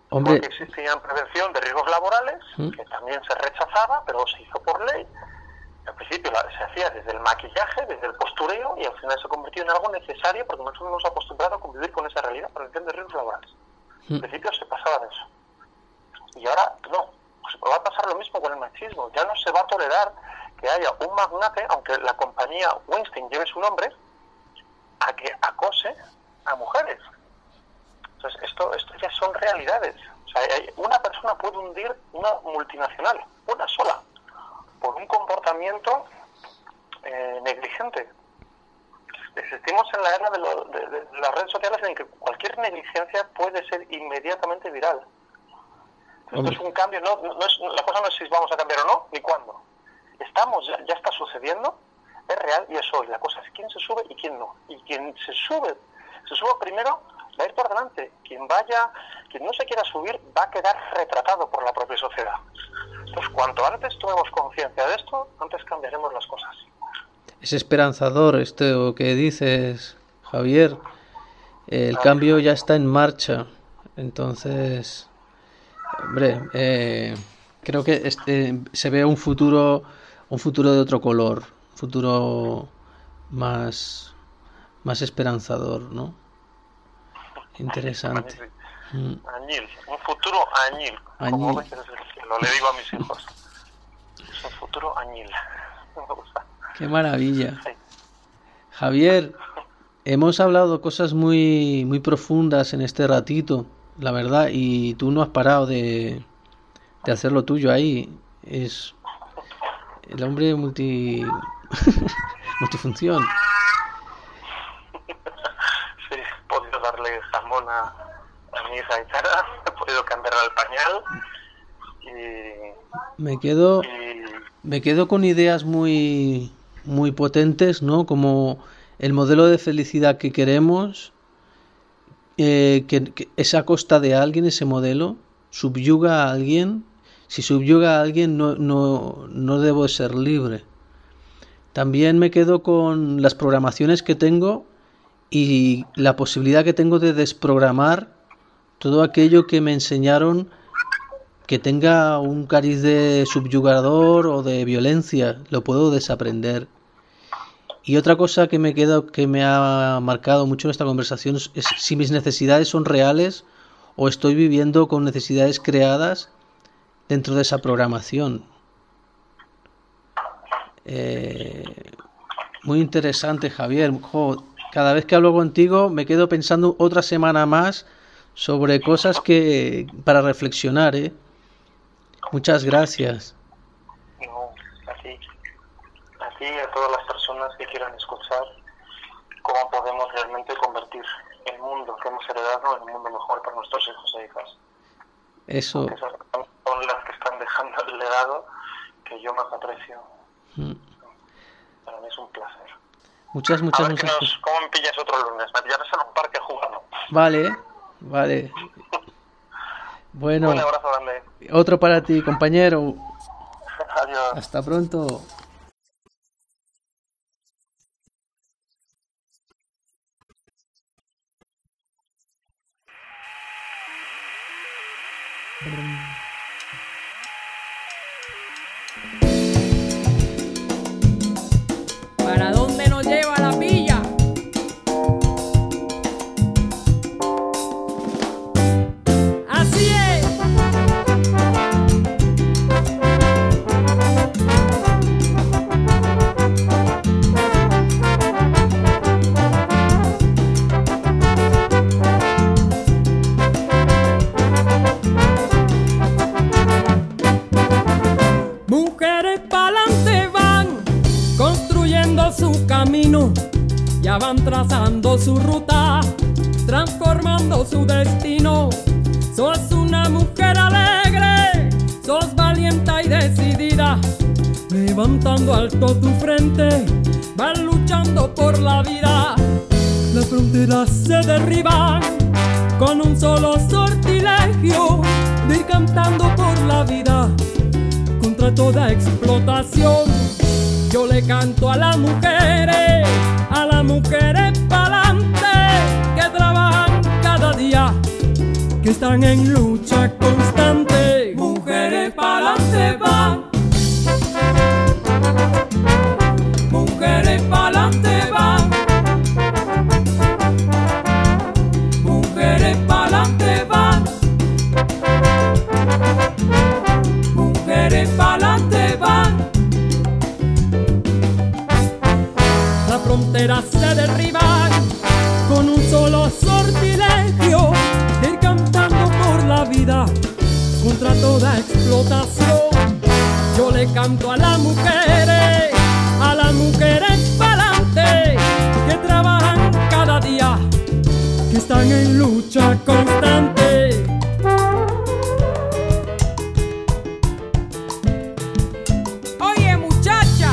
Hombre. Porque existía prevención de riesgos laborales, que también se rechazaba, pero se hizo por ley. Al principio se hacía desde el maquillaje, desde el postureo, y al final se convirtió en algo necesario porque nosotros nos hemos acostumbrado a convivir con esa realidad, prevención de riesgos laborales. Al principio se pasaba de eso. Y ahora no. Pues va a pasar lo mismo con el machismo. Ya no se va a tolerar que haya un magnate, aunque la compañía Weinstein lleve su nombre, a que acose a mujeres. Entonces, esto ya son realidades. O sea, una persona puede hundir una multinacional, una sola, por un comportamiento negligente. Existimos en la era de las redes sociales en que cualquier negligencia puede ser inmediatamente viral. Esto es un cambio, la cosa no es si vamos a cambiar o no, ni cuándo. Ya está sucediendo, es real y es hoy. La cosa es quién se sube y quién no. Y quien se sube primero, va a ir por delante. Quien no se quiera subir, va a quedar retratado por la propia sociedad. Entonces, cuanto antes tomemos conciencia de esto, antes cambiaremos las cosas. Es esperanzador esto que dices, Javier. El cambio ya está en marcha. Entonces, hombre, creo que se ve un futuro de otro color, un futuro más esperanzador, ¿no? Interesante. Añil, un futuro añil. Como ves, le digo a mis hijos. Es un futuro añil. Me gusta. Qué maravilla. Sí. Javier, hemos hablado cosas muy, muy profundas en este ratito, la verdad, y tú no has parado de hacer lo tuyo ahí. Es el hombre multifunción. Sí, he podido darle jamón a mi hija Aitana, he podido cambiarle el pañal y... Me quedo con ideas muy, muy potentes, ¿no? Como el modelo de felicidad que queremos, que es a costa de alguien, ese modelo, subyuga a alguien. Si subyuga a alguien, no debo ser libre. También me quedo con las programaciones que tengo y la posibilidad que tengo de desprogramar todo aquello que me enseñaron que tenga un cariz de subyugador o de violencia. Lo puedo desaprender. Y otra cosa que me ha marcado mucho en esta conversación es si mis necesidades son reales o estoy viviendo con necesidades creadas dentro de esa programación. Muy interesante, Javier. Cada vez que hablo contigo me quedo pensando otra semana más sobre cosas para reflexionar, ¿eh? Muchas gracias. No, a ti y a todas las personas que quieran escuchar cómo podemos realmente convertir el mundo que hemos heredado en un mundo mejor para nuestros hijos e hijas. Eso. Porque esas son las que están dejando el legado que yo más aprecio. Para mí es un placer. Muchas gracias. ¿Cómo me pillas otro lunes? Me pillarás en un parque jugando. Vale. Bueno, un abrazo grande. Otro para ti, compañero. Adiós. Hasta pronto. ¿Para dónde nos lleva la pilla? Así es. Mujeres pa'lante van construyendo su camino, ya van trazando su ruta, transformando su destino. Sos una mujer alegre, sos valiente y decidida, levantando alto tu frente, vas luchando por la vida. Las fronteras se derriban con un solo sortilegio de ir cantando por la vida contra toda explotación. Yo le canto a las mujeres pa'lante que trabajan cada día, que esta están en lucha constante. Mujeres pa'lante van, mujeres pa'lante van, mujeres pa'lante van, mujeres pa'lante van. Las fronteras se derriban con un solo sortilegio, ir cantando por la vida contra toda explotación. Yo le canto a las mujeres pa'lante, que trabajan cada día, que están en lucha constante. Oye muchacha,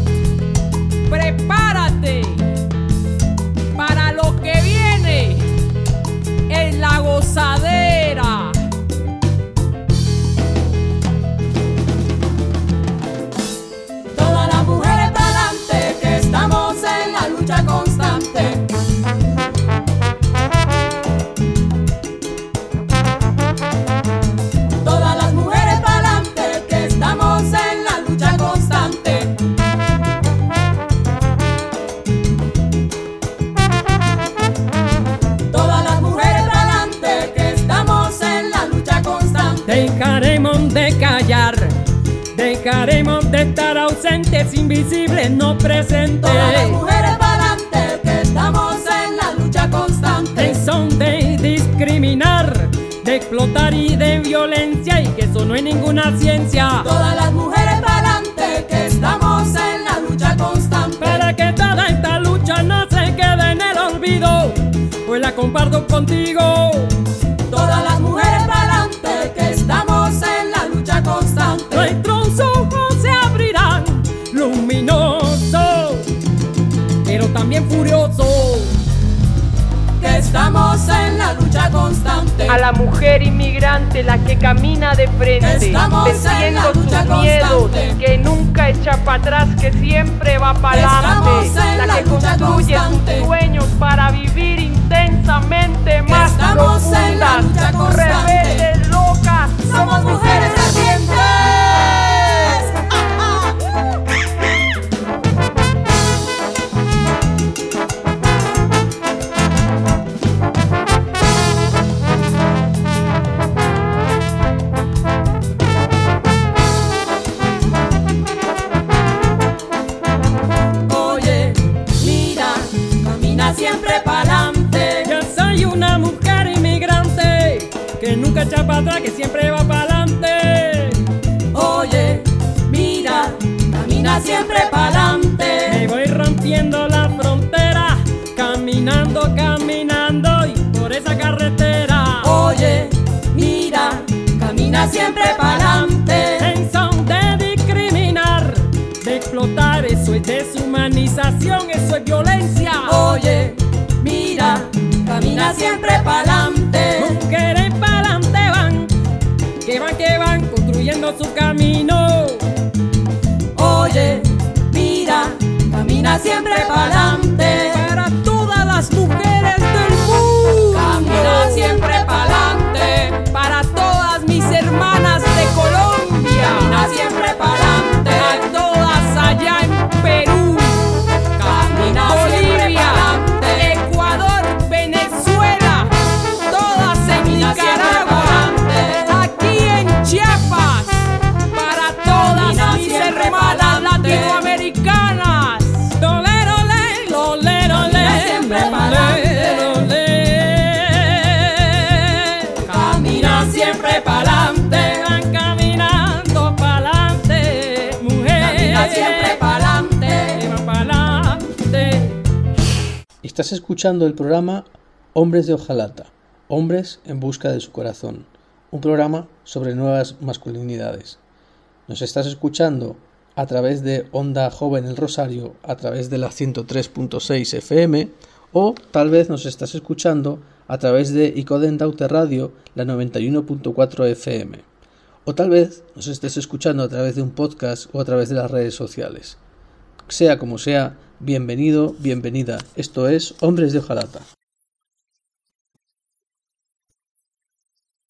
prepárate para lo que viene en la gozadera. Todas las mujeres pa'lante, que estamos en la lucha constante. Todas las mujeres pa'lante, que estamos en la lucha constante. Todas las mujeres pa'lante, que estamos en la lucha constante. Dejaremos de callar, dejaremos de estar ausentes, invisibles, no presentes. Todas las mujeres pa'lante, que estamos en la lucha constante. Son de discriminar, de explotar y de violencia, y que eso no es ninguna ciencia. Todas las mujeres pa'lante, que estamos en la lucha constante. Para que toda esta lucha no se quede en el olvido, pues la comparto contigo. Todas las mujeres pa'lante, que estamos en la lucha constante. Nuestros ojos se abrirán luminosos, pero también furiosos. Que estamos en la lucha constante. A la mujer inmigrante, la que camina de frente, Estamos en venciendo la lucha sus miedos, constante. que nunca echa para atrás, que siempre va para Estamos adelante, en la la que lucha construye constante. sus sueños para vivir intensamente más Estamos en la profundas, lucha constante. rebeldes, locas, Somos mujeres ardientes. Oye, mira, camina siempre pa'lante. Yo soy una mujer inmigrante que nunca echa para atrás, que siempre va para adelante. Oye, mira, camina siempre pa'lante. Me voy rompiendo la frontera, caminando, caminando, y por esa carretera. Oye, mira, camina siempre pa'lante. En son de discriminar, de explotar, eso es deshumanización, eso es violencia. Oye, mira, camina siempre pa'lante. Mujeres pa'lante van, que van construyendo su camino. Oye, mira, camina siempre pa'lante. Para todas las mujeres del mundo, Camina siempre pa'lante. para todas mis hermanas de Colombia, Camina siempre pa'lante. a todas allá en Perú, Camina siempre Bolivia, pa'lante. Ecuador, Venezuela, todas en Camina siempre Nicaragua, pa'lante. aquí en Chiapas, para todas Camina mis siempre hermanas pa'lante. latinoamericanas. Camina siempre pa'lante. Camina siempre pa'lante. Van caminando pa'lante, mujeres. Camina siempre pa'lante. Van pa'lante. Estás escuchando el programa Hombres de Hojalata, hombres en busca de su corazón, un programa sobre nuevas masculinidades. Nos estás escuchando a través de Onda Joven El Rosario, a través de la 103.6 FM, o tal vez nos estás escuchando a través de Icoden Daute Radio, la 91.4 FM, o tal vez nos estés escuchando a través de un podcast o a través de las redes sociales. Sea como sea, bienvenido, bienvenida. Esto es Hombres de Hojalata.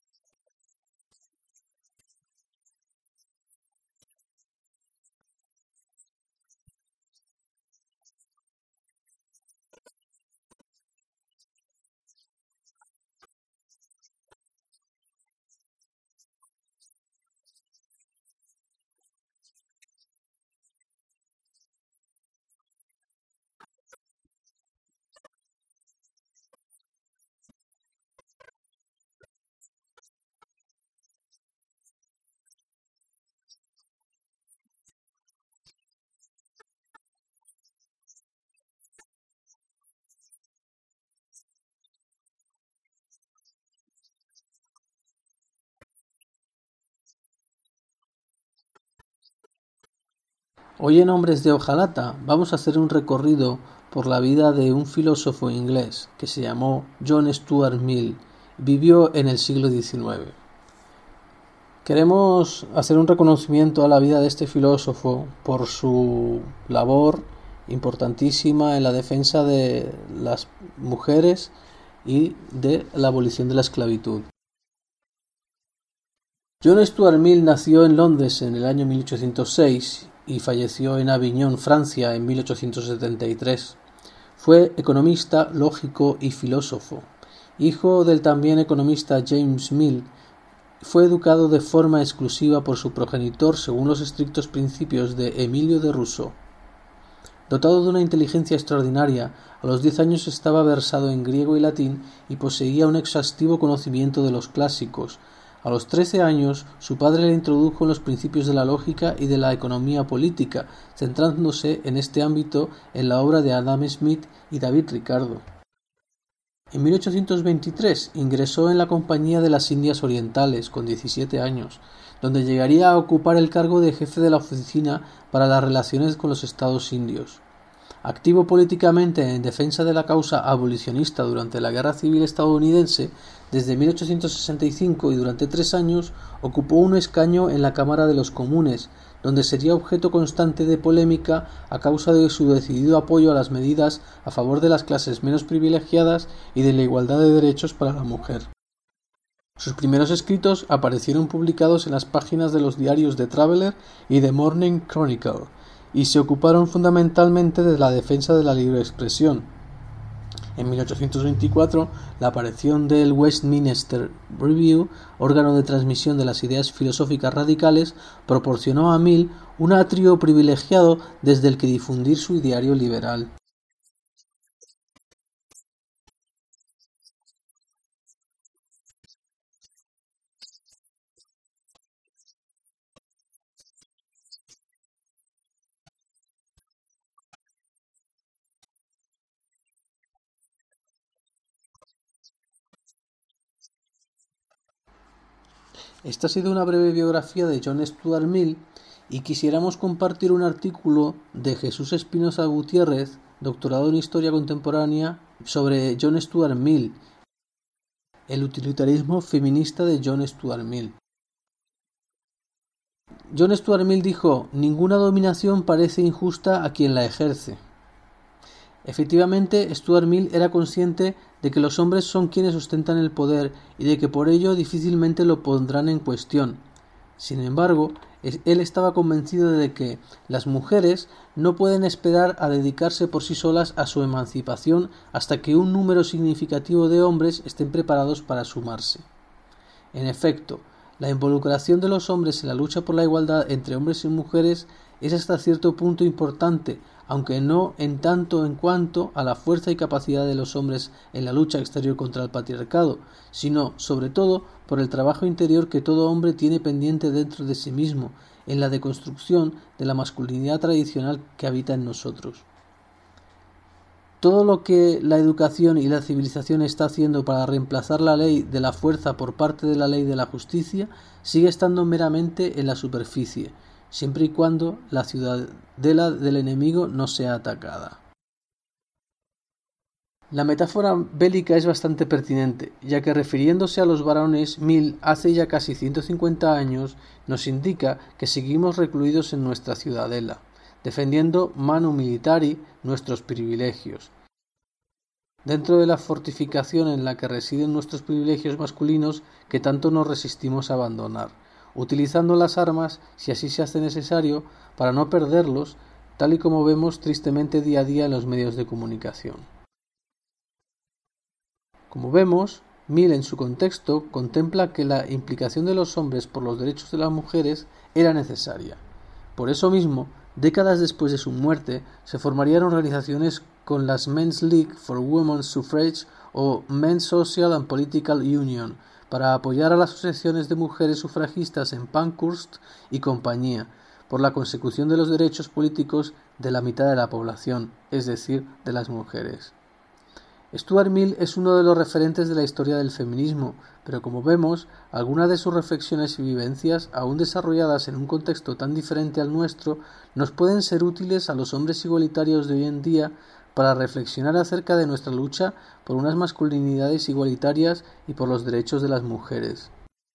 Hoy en Hombres de Hojalata vamos a hacer un recorrido por la vida de un filósofo inglés que se llamó John Stuart Mill. Vivió en el siglo XIX. Queremos hacer un reconocimiento a la vida de este filósofo por su labor importantísima en la defensa de las mujeres y de la abolición de la esclavitud. John Stuart Mill nació en Londres en el año 1806 y falleció en Avignon, Francia, en 1873. Fue economista, lógico y filósofo. Hijo del también economista James Mill, fue educado de forma exclusiva por su progenitor según los estrictos principios de Emilio de Rousseau. Dotado de una inteligencia extraordinaria, a los 10 años estaba versado en griego y latín y poseía un exhaustivo conocimiento de los clásicos. A los 13 años, su padre le introdujo en los principios de la lógica y de la economía política, centrándose en este ámbito en la obra de Adam Smith y David Ricardo. En 1823 ingresó en la Compañía de las Indias Orientales con 17 años, donde llegaría a ocupar el cargo de jefe de la Oficina para las Relaciones con los Estados Indios. Activo políticamente en defensa de la causa abolicionista durante la Guerra Civil estadounidense, desde 1865 y durante 3 años ocupó un escaño en la Cámara de los Comunes, donde sería objeto constante de polémica a causa de su decidido apoyo a las medidas a favor de las clases menos privilegiadas y de la igualdad de derechos para la mujer. Sus primeros escritos aparecieron publicados en las páginas de los diarios The Traveller y The Morning Chronicle, y se ocuparon fundamentalmente de la defensa de la libre expresión. En 1824, la aparición del Westminster Review, órgano de transmisión de las ideas filosóficas radicales, proporcionó a Mill un atrio privilegiado desde el que difundir su ideario liberal. Esta ha sido una breve biografía de John Stuart Mill y quisiéramos compartir un artículo de Jesús Espinosa Gutiérrez, doctorado en Historia Contemporánea, sobre John Stuart Mill, el utilitarismo feminista de John Stuart Mill. John Stuart Mill dijo: «Ninguna dominación parece injusta a quien la ejerce». Efectivamente, Stuart Mill era consciente de que los hombres son quienes ostentan el poder y de que por ello difícilmente lo pondrán en cuestión. Sin embargo, él estaba convencido de que las mujeres no pueden esperar a dedicarse por sí solas a su emancipación hasta que un número significativo de hombres estén preparados para sumarse. En efecto, la involucración de los hombres en la lucha por la igualdad entre hombres y mujeres es hasta cierto punto importante, aunque no en tanto en cuanto a la fuerza y capacidad de los hombres en la lucha exterior contra el patriarcado, sino, sobre todo, por el trabajo interior que todo hombre tiene pendiente dentro de sí mismo, en la deconstrucción de la masculinidad tradicional que habita en nosotros. Todo lo que la educación y la civilización está haciendo para reemplazar la ley de la fuerza por parte de la ley de la justicia sigue estando meramente en la superficie, siempre y cuando la ciudadela del enemigo no sea atacada. La metáfora bélica es bastante pertinente, ya que refiriéndose a los varones, Mill hace ya casi 150 años nos indica que seguimos recluidos en nuestra ciudadela, defendiendo manu militari nuestros privilegios. Dentro de la fortificación en la que residen nuestros privilegios masculinos que tanto nos resistimos a abandonar, utilizando las armas si así se hace necesario para no perderlos, tal y como vemos tristemente día a día en los medios de comunicación. Como vemos, Mill en su contexto contempla que la implicación de los hombres por los derechos de las mujeres era necesaria. Por eso mismo, décadas después de su muerte, se formarían organizaciones con las Men's League for Women's Suffrage o Men's Social and Political Union, para apoyar a las asociaciones de mujeres sufragistas en Pankhurst y compañía, por la consecución de los derechos políticos de la mitad de la población, es decir, de las mujeres. Stuart Mill es uno de los referentes de la historia del feminismo, pero como vemos, algunas de sus reflexiones y vivencias, aún desarrolladas en un contexto tan diferente al nuestro, nos pueden ser útiles a los hombres igualitarios de hoy en día para reflexionar acerca de nuestra lucha por unas masculinidades igualitarias y por los derechos de las mujeres.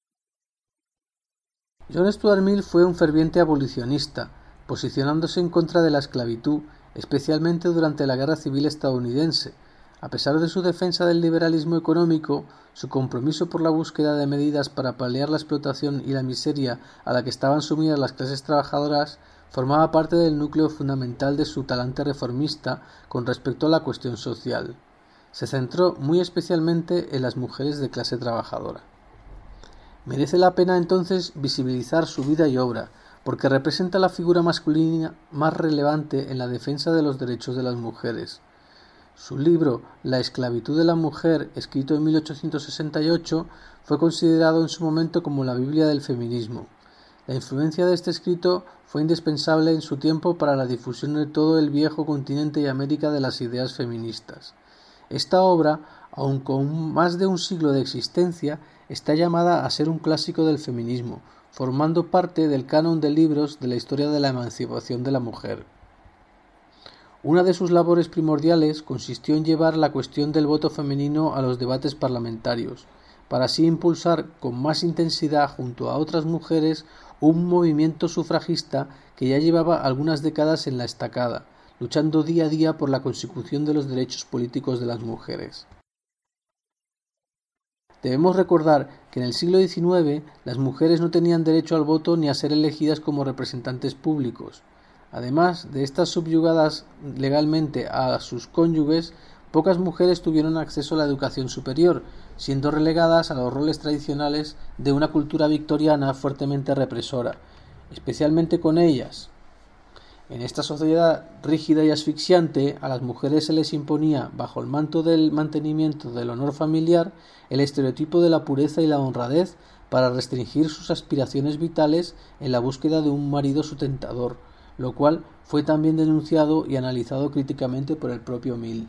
John Stuart Mill fue un ferviente abolicionista, posicionándose en contra de la esclavitud, especialmente durante la Guerra Civil estadounidense. A pesar de su defensa del liberalismo económico, su compromiso por la búsqueda de medidas para paliar la explotación y la miseria a la que estaban sumidas las clases trabajadoras formaba parte del núcleo fundamental de su talante reformista con respecto a la cuestión social. Se centró muy especialmente en las mujeres de clase trabajadora. Merece la pena entonces visibilizar su vida y obra, porque representa la figura masculina más relevante en la defensa de los derechos de las mujeres. Su libro La esclavitud de la mujer, escrito en 1868, fue considerado en su momento como la Biblia del feminismo. La influencia de este escrito fue indispensable en su tiempo para la difusión de todo el viejo continente y América de las ideas feministas. Esta obra, aun con más de un siglo de existencia, está llamada a ser un clásico del feminismo, formando parte del canon de libros de la historia de la emancipación de la mujer. Una de sus labores primordiales consistió en llevar la cuestión del voto femenino a los debates parlamentarios, para así impulsar con más intensidad junto a otras mujeres un movimiento sufragista que ya llevaba algunas décadas en la estacada, luchando día a día por la consecución de los derechos políticos de las mujeres. Debemos recordar que en el siglo XIX las mujeres no tenían derecho al voto ni a ser elegidas como representantes públicos. Además de estas subyugadas legalmente a sus cónyuges, pocas mujeres tuvieron acceso a la educación superior, siendo relegadas a los roles tradicionales de una cultura victoriana fuertemente represora, especialmente con ellas. En esta sociedad rígida y asfixiante, a las mujeres se les imponía, bajo el manto del mantenimiento del honor familiar, el estereotipo de la pureza y la honradez para restringir sus aspiraciones vitales en la búsqueda de un marido sustentador, lo cual fue también denunciado y analizado críticamente por el propio Mill.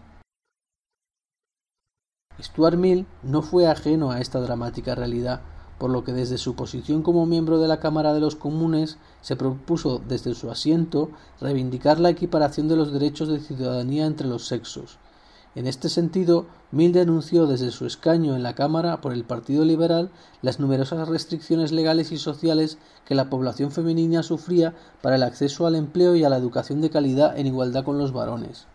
Stuart Mill no fue ajeno a esta dramática realidad, por lo que desde su posición como miembro de la Cámara de los Comunes se propuso desde su asiento reivindicar la equiparación de los derechos de ciudadanía entre los sexos. En este sentido, Mill denunció desde su escaño en la Cámara por el Partido Liberal las numerosas restricciones legales y sociales que la población femenina sufría para el acceso al empleo y a la educación de calidad en igualdad con los varones.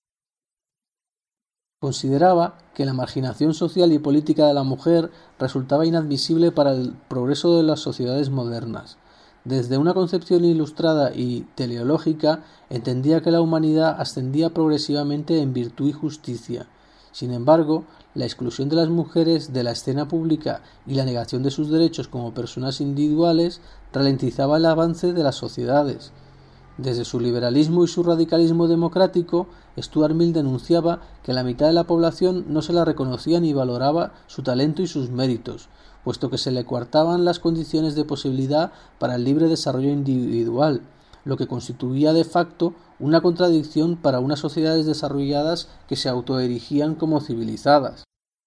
Consideraba que la marginación social y política de la mujer resultaba inadmisible para el progreso de las sociedades modernas. Desde una concepción ilustrada y teleológica, entendía que la humanidad ascendía progresivamente en virtud y justicia. Sin embargo, la exclusión de las mujeres de la escena pública y la negación de sus derechos como personas individuales ralentizaba el avance de las sociedades. Desde su liberalismo y su radicalismo democrático, Stuart Mill denunciaba que la mitad de la población no se la reconocía ni valoraba su talento y sus méritos, puesto que se le coartaban las condiciones de posibilidad para el libre desarrollo individual, lo que constituía de facto una contradicción para unas sociedades desarrolladas que se autoerigían como civilizadas.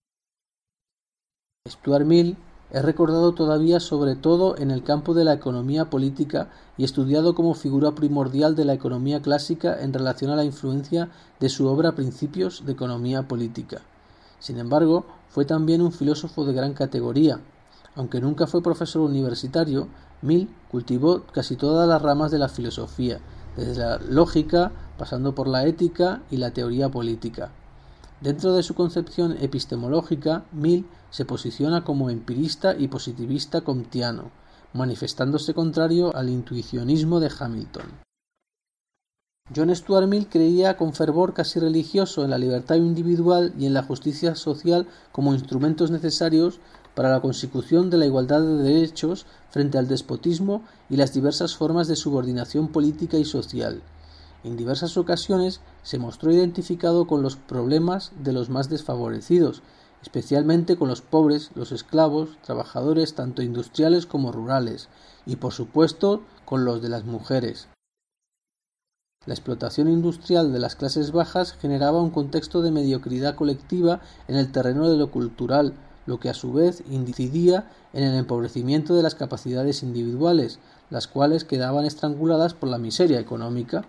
Stuart Mill es recordado todavía sobre todo en el campo de la economía política y estudiado como figura primordial de la economía clásica en relación a la influencia de su obra Principios de Economía Política. Sin embargo, fue también un filósofo de gran categoría. Aunque nunca fue profesor universitario, Mill cultivó casi todas las ramas de la filosofía, desde la lógica, pasando por la ética y la teoría política. Dentro de su concepción epistemológica, Mill se posiciona como empirista y positivista comtiano, manifestándose contrario al intuicionismo de Hamilton. John Stuart Mill creía con fervor casi religioso en la libertad individual y en la justicia social como instrumentos necesarios para la consecución de la igualdad de derechos frente al despotismo y las diversas formas de subordinación política y social. En diversas ocasiones se mostró identificado con los problemas de los más desfavorecidos, especialmente con los pobres, los esclavos, trabajadores tanto industriales como rurales, y por supuesto con los de las mujeres. La explotación industrial de las clases bajas generaba un contexto de mediocridad colectiva en el terreno de lo cultural, lo que a su vez incidía en el empobrecimiento de las capacidades individuales, las cuales quedaban estranguladas por la miseria económica.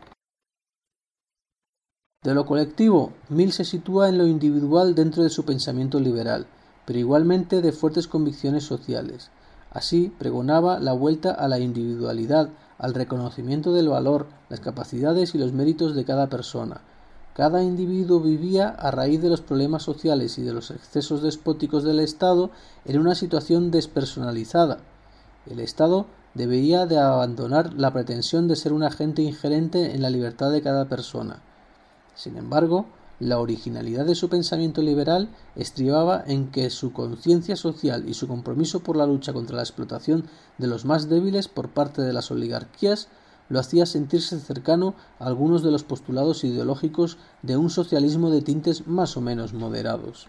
De lo colectivo, Mill se sitúa en lo individual dentro de su pensamiento liberal, pero igualmente de fuertes convicciones sociales. Así, pregonaba la vuelta a la individualidad, al reconocimiento del valor, las capacidades y los méritos de cada persona. Cada individuo vivía, a raíz de los problemas sociales y de los excesos despóticos del Estado, en una situación despersonalizada. El Estado debería de abandonar la pretensión de ser un agente ingerente en la libertad de cada persona. Sin embargo, la originalidad de su pensamiento liberal estribaba en que su conciencia social y su compromiso por la lucha contra la explotación de los más débiles por parte de las oligarquías lo hacía sentirse cercano a algunos de los postulados ideológicos de un socialismo de tintes más o menos moderados.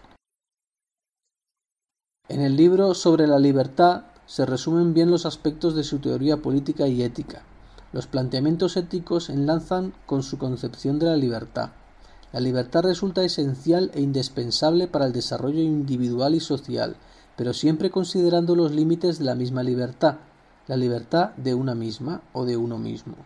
En el libro sobre la libertad se resumen bien los aspectos de su teoría política y ética. Los planteamientos éticos enlazan con su concepción de la libertad. La libertad resulta esencial e indispensable para el desarrollo individual y social, pero siempre considerando los límites de la misma libertad, la libertad de una misma o de uno mismo.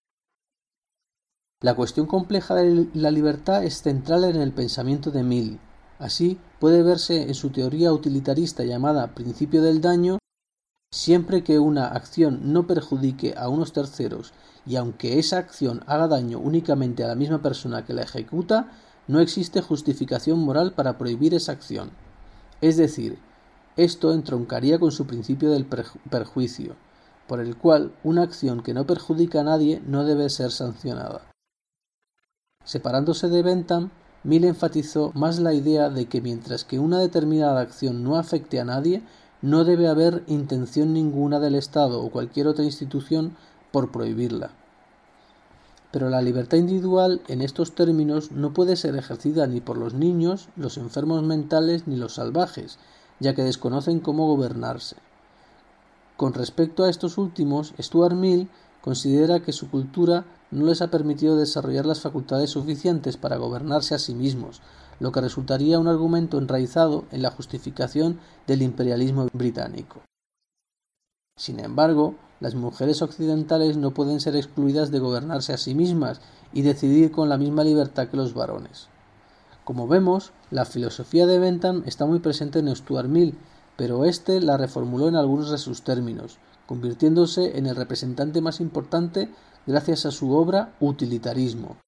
La cuestión compleja de la libertad es central en el pensamiento de Mill. Así, puede verse en su teoría utilitarista llamada principio del daño. Siempre que una acción no perjudique a unos terceros y aunque esa acción haga daño únicamente a la misma persona que la ejecuta, no existe justificación moral para prohibir esa acción. Es decir, esto entroncaría con su principio del perjuicio, por el cual una acción que no perjudica a nadie no debe ser sancionada. Separándose de Bentham, Mill enfatizó más la idea de que mientras que una determinada acción no afecte a nadie, no debe haber intención ninguna del Estado o cualquier otra institución por prohibirla. Pero la libertad individual en estos términos no puede ser ejercida ni por los niños, los enfermos mentales ni los salvajes, ya que desconocen cómo gobernarse. Con respecto a estos últimos, Stuart Mill considera que su cultura no les ha permitido desarrollar las facultades suficientes para gobernarse a sí mismos, lo que resultaría un argumento enraizado en la justificación del imperialismo británico. Sin embargo, las mujeres occidentales no pueden ser excluidas de gobernarse a sí mismas y decidir con la misma libertad que los varones. Como vemos, la filosofía de Bentham está muy presente en Stuart Mill, pero éste la reformuló en algunos de sus términos, convirtiéndose en el representante más importante gracias a su obra Utilitarismo.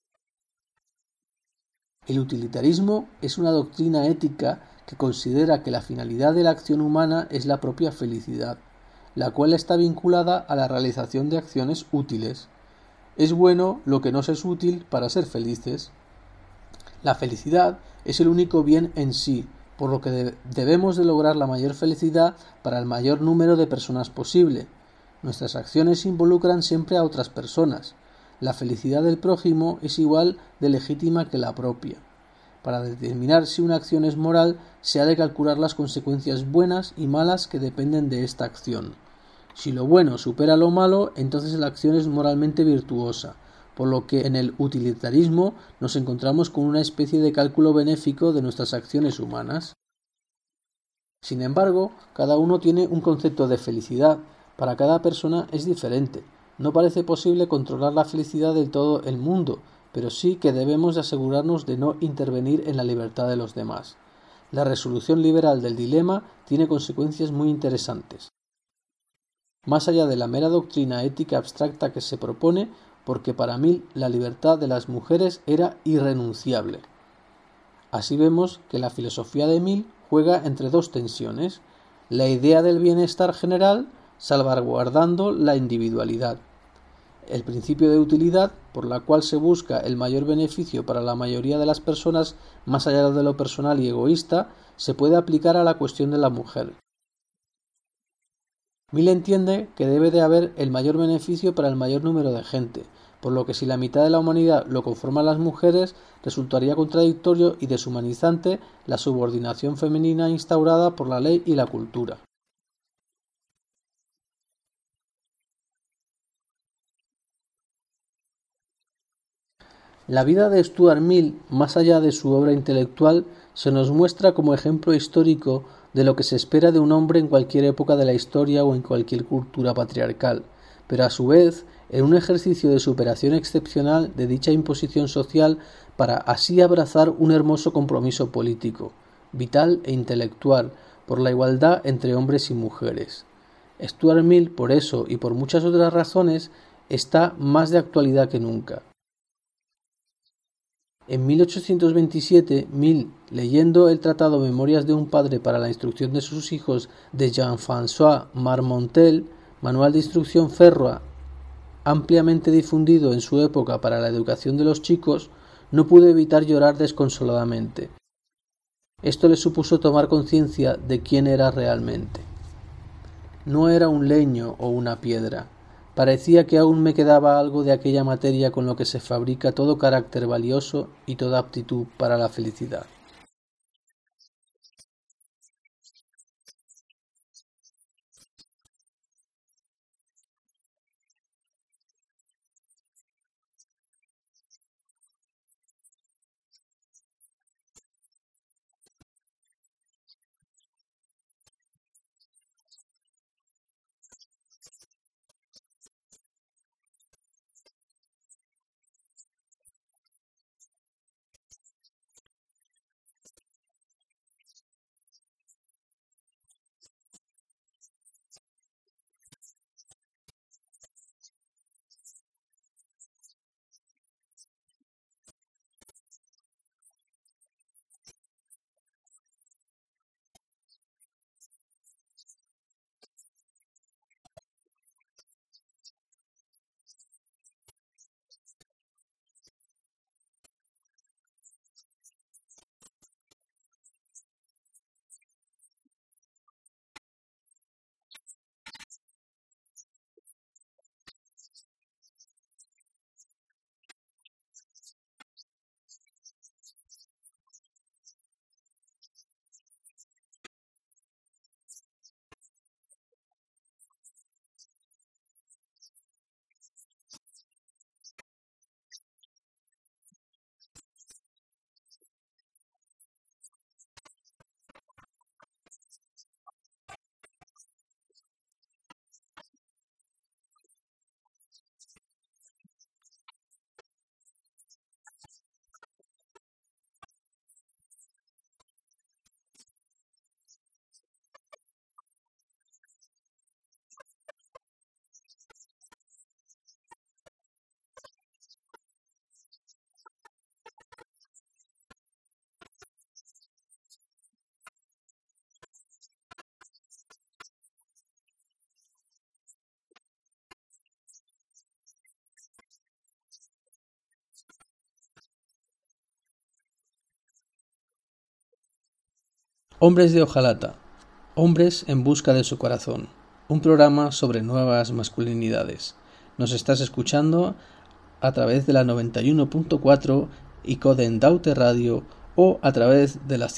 El utilitarismo es una doctrina ética que considera que la finalidad de la acción humana es la propia felicidad, la cual está vinculada a la realización de acciones útiles. Es bueno lo que nos es útil para ser felices. La felicidad es el único bien en sí, por lo que debemos de lograr la mayor felicidad para el mayor número de personas posible. Nuestras acciones involucran siempre a otras personas. La felicidad del prójimo es igual de legítima que la propia. Para determinar si una acción es moral, se ha de calcular las consecuencias buenas y malas que dependen de esta acción. Si lo bueno supera lo malo, entonces la acción es moralmente virtuosa, por lo que en el utilitarismo nos encontramos con una especie de cálculo benéfico de nuestras acciones humanas. Sin embargo, cada uno tiene un concepto de felicidad. Para cada persona es diferente. No parece posible controlar la felicidad de todo el mundo, pero sí que debemos de asegurarnos de no intervenir en la libertad de los demás. La resolución liberal del dilema tiene consecuencias muy interesantes, más allá de la mera doctrina ética abstracta que se propone, porque para Mill la libertad de las mujeres era irrenunciable. Así vemos que la filosofía de Mill juega entre dos tensiones: la idea del bienestar general salvaguardando la individualidad, el principio de utilidad por la cual se busca el mayor beneficio para la mayoría de las personas más allá de lo personal y egoísta, se puede aplicar a la cuestión de la mujer. Mill entiende que debe de haber el mayor beneficio para el mayor número de gente, por lo que si la mitad de la humanidad lo conforman las mujeres, resultaría contradictorio y deshumanizante la subordinación femenina instaurada por la ley y la cultura. La vida de Stuart Mill, más allá de su obra intelectual, se nos muestra como ejemplo histórico de lo que se espera de un hombre en cualquier época de la historia o en cualquier cultura patriarcal, pero a su vez en un ejercicio de superación excepcional de dicha imposición social para así abrazar un hermoso compromiso político, vital e intelectual, por la igualdad entre hombres y mujeres. Stuart Mill, por eso y por muchas otras razones, está más de actualidad que nunca. En 1827, Mill, leyendo el tratado Memorias de un padre para la instrucción de sus hijos de Jean-François Marmontel, manual de instrucción férrea ampliamente difundido en su época para la educación de los chicos, no pudo evitar llorar desconsoladamente. Esto le supuso tomar conciencia de quién era realmente. No era un leño o una piedra. Parecía que aún me quedaba algo de aquella materia con lo que se fabrica todo carácter valioso y toda aptitud para la felicidad. Hombres de hojalata, hombres en busca de su corazón, un programa sobre nuevas masculinidades. Nos estás escuchando a través de la 91.4 Icoden Daute Radio o a través de la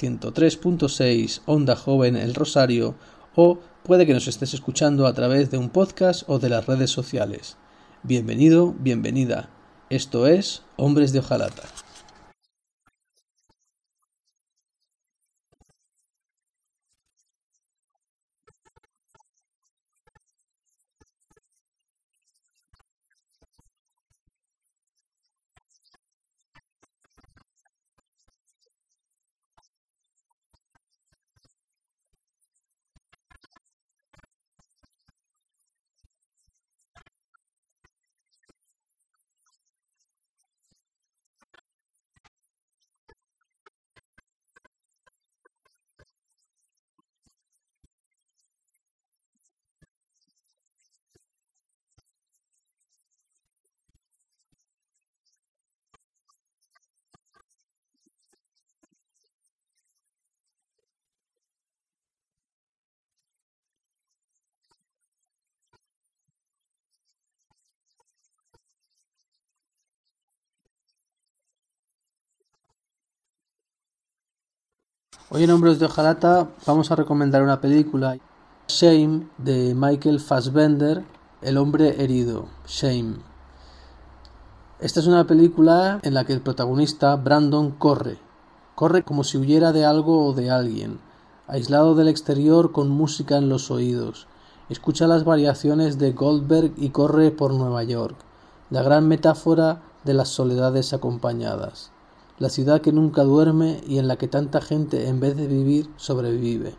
103.6 Onda Joven El Rosario, o puede que nos estés escuchando a través de un podcast o de las redes sociales. Bienvenido, bienvenida. Esto es Hombres de hojalata. Hoy en Hombres de hojalata vamos a recomendar una película, Shame, de Michael Fassbender, El hombre herido, Shame. Esta es una película en la que el protagonista, Brandon, corre como si huyera de algo o de alguien, aislado del exterior con música en los oídos. Escucha las variaciones de Goldberg y corre por Nueva York, la gran metáfora de las soledades acompañadas, la ciudad que nunca duerme y en la que tanta gente en vez de vivir sobrevive.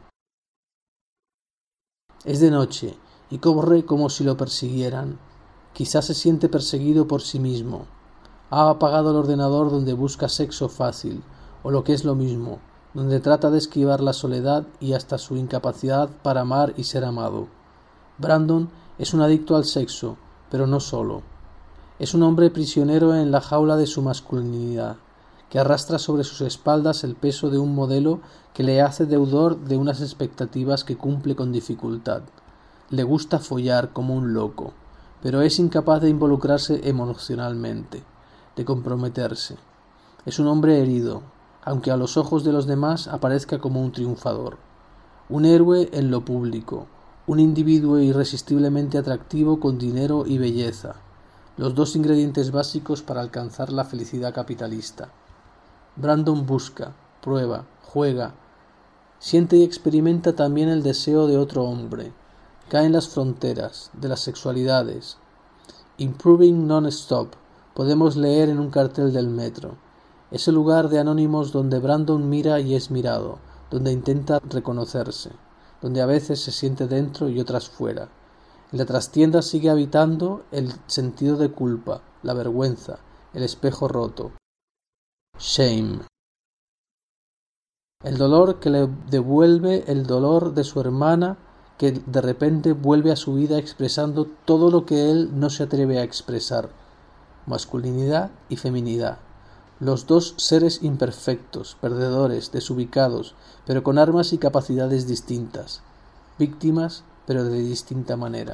Es de noche y corre como si lo persiguieran. Quizás se siente perseguido por sí mismo. Ha apagado el ordenador donde busca sexo fácil, o lo que es lo mismo, donde trata de esquivar la soledad y hasta su incapacidad para amar y ser amado. Brandon es un adicto al sexo, pero no solo. Es un hombre prisionero en la jaula de su masculinidad, que arrastra sobre sus espaldas el peso de un modelo que le hace deudor de unas expectativas que cumple con dificultad. Le gusta follar como un loco, pero es incapaz de involucrarse emocionalmente, de comprometerse. Es un hombre herido, aunque a los ojos de los demás aparezca como un triunfador. Un héroe en lo público, un individuo irresistiblemente atractivo con dinero y belleza, los dos ingredientes básicos para alcanzar la felicidad capitalista. Brandon busca, prueba, juega, siente y experimenta también el deseo de otro hombre, cae en las fronteras de las sexualidades. Improving non-stop, podemos leer en un cartel del metro. Ese lugar de anónimos donde Brandon mira y es mirado, donde intenta reconocerse, donde a veces se siente dentro y otras fuera. En la trastienda sigue habitando el sentido de culpa, la vergüenza, el espejo roto. Shame. El dolor que le devuelve el dolor de su hermana, que de repente vuelve a su vida expresando todo lo que él no se atreve a expresar. Masculinidad y feminidad. Los dos seres imperfectos, perdedores, desubicados, pero con armas y capacidades distintas. Víctimas, pero de distinta manera.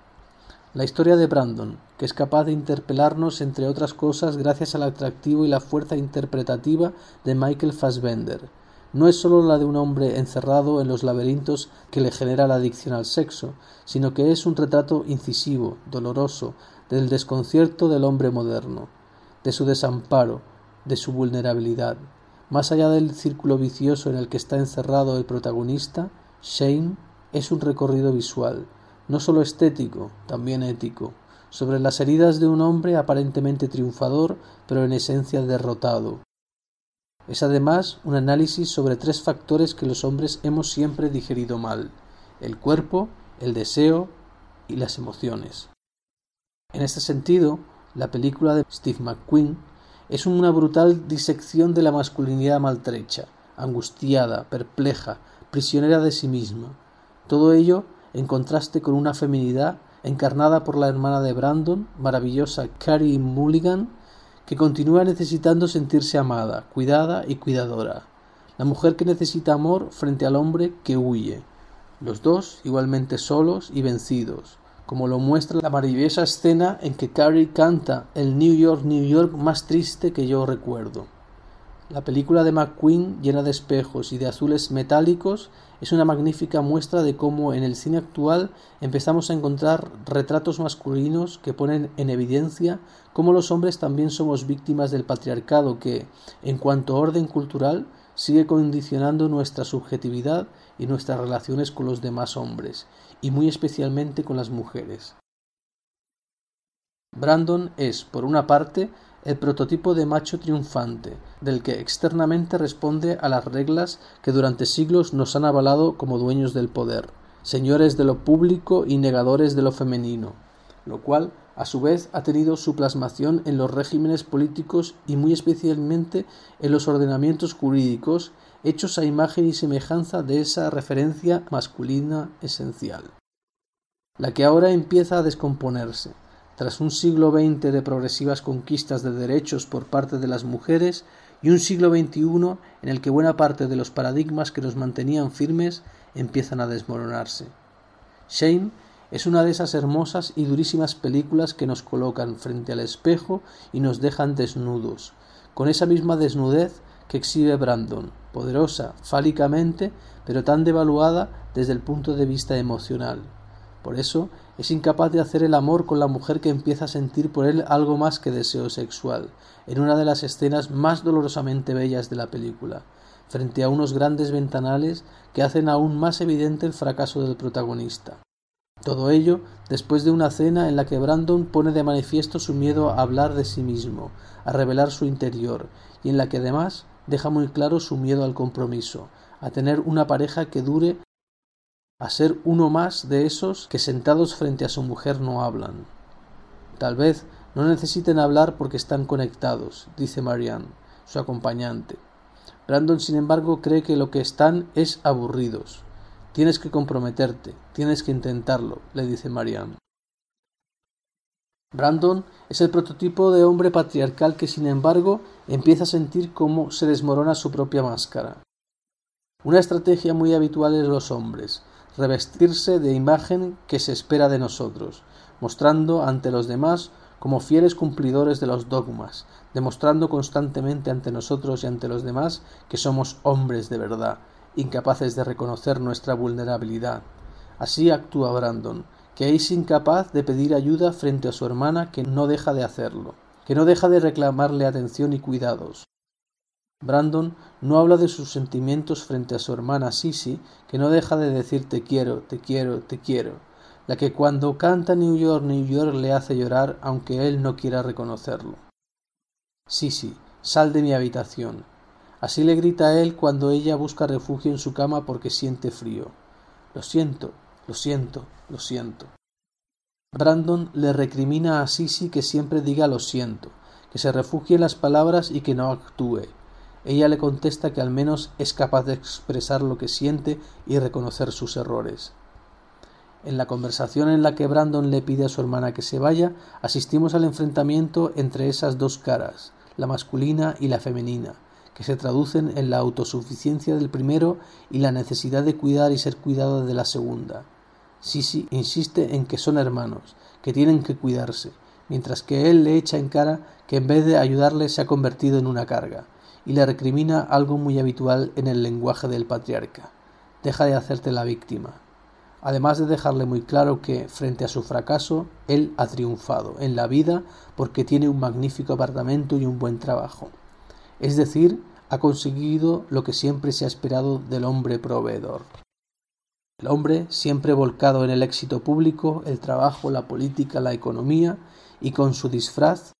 La historia de Brandon, que es capaz de interpelarnos entre otras cosas gracias al atractivo y la fuerza interpretativa de Michael Fassbender, no es solo la de un hombre encerrado en los laberintos que le genera la adicción al sexo, sino que es un retrato incisivo, doloroso, del desconcierto del hombre moderno, de su desamparo, de su vulnerabilidad. Más allá del círculo vicioso en el que está encerrado el protagonista, Shame es un recorrido visual, no solo estético, también ético, sobre las heridas de un hombre aparentemente triunfador, pero en esencia derrotado. Es además un análisis sobre tres factores que los hombres hemos siempre digerido mal: el cuerpo, el deseo y las emociones. En este sentido, la película de Steve McQueen es una brutal disección de la masculinidad maltrecha, angustiada, perpleja, prisionera de sí misma. Todo ello en contraste con una feminidad encarnada por la hermana de Brandon, maravillosa Carey Mulligan, que continúa necesitando sentirse amada, cuidada y cuidadora. La mujer que necesita amor frente al hombre que huye. Los dos igualmente solos y vencidos, como lo muestra la maravillosa escena en que Carey canta el New York, New York más triste que yo recuerdo. La película de McQueen, llena de espejos y de azules metálicos, es una magnífica muestra de cómo en el cine actual empezamos a encontrar retratos masculinos que ponen en evidencia cómo los hombres también somos víctimas del patriarcado que, en cuanto a orden cultural, sigue condicionando nuestra subjetividad y nuestras relaciones con los demás hombres, y muy especialmente con las mujeres. Brandon es, por una parte, el prototipo de macho triunfante, del que externamente responde a las reglas que durante siglos nos han avalado como dueños del poder, señores de lo público y negadores de lo femenino, lo cual, a su vez, ha tenido su plasmación en los regímenes políticos y muy especialmente en los ordenamientos jurídicos, hechos a imagen y semejanza de esa referencia masculina esencial, la que ahora empieza a descomponerse. Tras un siglo XX de progresivas conquistas de derechos por parte de las mujeres y un siglo XXI en el que buena parte de los paradigmas que nos mantenían firmes empiezan a desmoronarse. Shame es una de esas hermosas y durísimas películas que nos colocan frente al espejo y nos dejan desnudos, con esa misma desnudez que exhibe Brandon, poderosa fálicamente, pero tan devaluada desde el punto de vista emocional. Por eso, Es incapaz de hacer el amor con la mujer que empieza a sentir por él algo más que deseo sexual, en una de las escenas más dolorosamente bellas de la película, frente a unos grandes ventanales que hacen aún más evidente el fracaso del protagonista. Todo ello después de una cena en la que Brandon pone de manifiesto su miedo a hablar de sí mismo, a revelar su interior, y en la que además deja muy claro su miedo al compromiso, a tener una pareja que dure, a ser uno más de esos que sentados frente a su mujer no hablan. Tal vez no necesiten hablar porque están conectados, dice Marianne, su acompañante. Brandon, sin embargo, cree que lo que están es aburridos. Tienes que comprometerte, tienes que intentarlo, le dice Marianne. Brandon es el prototipo de hombre patriarcal que, sin embargo, empieza a sentir cómo se desmorona su propia máscara. Una estrategia muy habitual en los hombres, revestirse de imagen que se espera de nosotros, mostrando ante los demás como fieles cumplidores de los dogmas, demostrando constantemente ante nosotros y ante los demás que somos hombres de verdad, incapaces de reconocer nuestra vulnerabilidad. Así actúa Brandon, que es incapaz de pedir ayuda frente a su hermana, que no deja de hacerlo, que no deja de reclamarle atención y cuidados. Brandon no habla de sus sentimientos frente a su hermana Sissy, que no deja de decir te quiero, te quiero, te quiero, la que cuando canta New York, New York le hace llorar aunque él no quiera reconocerlo. Sissy, sal de mi habitación. Así le grita a él cuando ella busca refugio en su cama porque siente frío. Lo siento, lo siento, lo siento. Brandon le recrimina a Sissy que siempre diga lo siento, que se refugie en las palabras y que no actúe. Ella le contesta que al menos es capaz de expresar lo que siente y reconocer sus errores. En la conversación en la que Brandon le pide a su hermana que se vaya, asistimos al enfrentamiento entre esas dos caras, la masculina y la femenina, que se traducen en la autosuficiencia del primero y la necesidad de cuidar y ser cuidado de la segunda. Sissy insiste en que son hermanos, que tienen que cuidarse, mientras que él le echa en cara que en vez de ayudarle se ha convertido en una carga, y le recrimina algo muy habitual en el lenguaje del patriarca: deja de hacerte la víctima. Además de dejarle muy claro que, frente a su fracaso, él ha triunfado en la vida porque tiene un magnífico apartamento y un buen trabajo. Es decir, ha conseguido lo que siempre se ha esperado del hombre proveedor. El hombre siempre volcado en el éxito público, el trabajo, la política, la economía, y con su disfraz,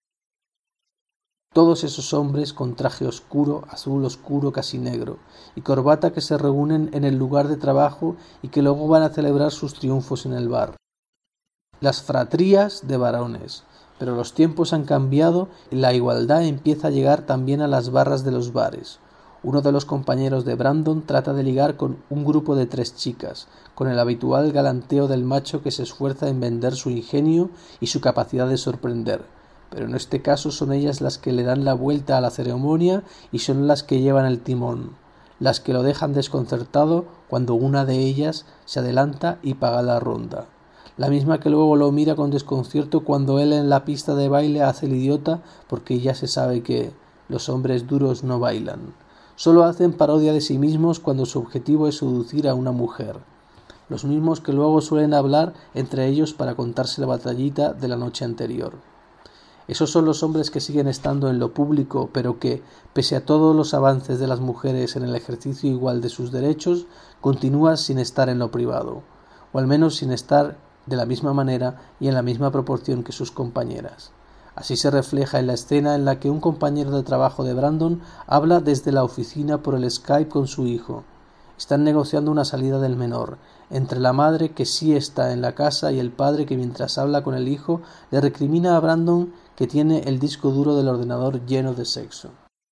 todos esos hombres con traje oscuro, azul oscuro, casi negro, y corbata que se reúnen en el lugar de trabajo y que luego van a celebrar sus triunfos en el bar. Las fratrías de varones. Pero los tiempos han cambiado y la igualdad empieza a llegar también a las barras de los bares. Uno de los compañeros de Brandon trata de ligar con un grupo de 3 chicas, con el habitual galanteo del macho que se esfuerza en vender su ingenio y su capacidad de sorprender. Pero en este caso son ellas las que le dan la vuelta a la ceremonia y son las que llevan el timón, las que lo dejan desconcertado cuando una de ellas se adelanta y paga la ronda. La misma que luego lo mira con desconcierto cuando él en la pista de baile hace el idiota, porque ya se sabe que los hombres duros no bailan. Solo hacen parodia de sí mismos cuando su objetivo es seducir a una mujer. Los mismos que luego suelen hablar entre ellos para contarse la batallita de la noche anterior. Esos son los hombres que siguen estando en lo público, pero que, pese a todos los avances de las mujeres en el ejercicio igual de sus derechos, continúan sin estar en lo privado, o al menos sin estar de la misma manera y en la misma proporción que sus compañeras. Así se refleja en la escena en la que un compañero de trabajo de Brandon habla desde la oficina por el Skype con su hijo. Están negociando una salida del menor, entre la madre que sí está en la casa y el padre que mientras habla con el hijo le recrimina a Brandon que tiene el disco duro del ordenador lleno de sexo.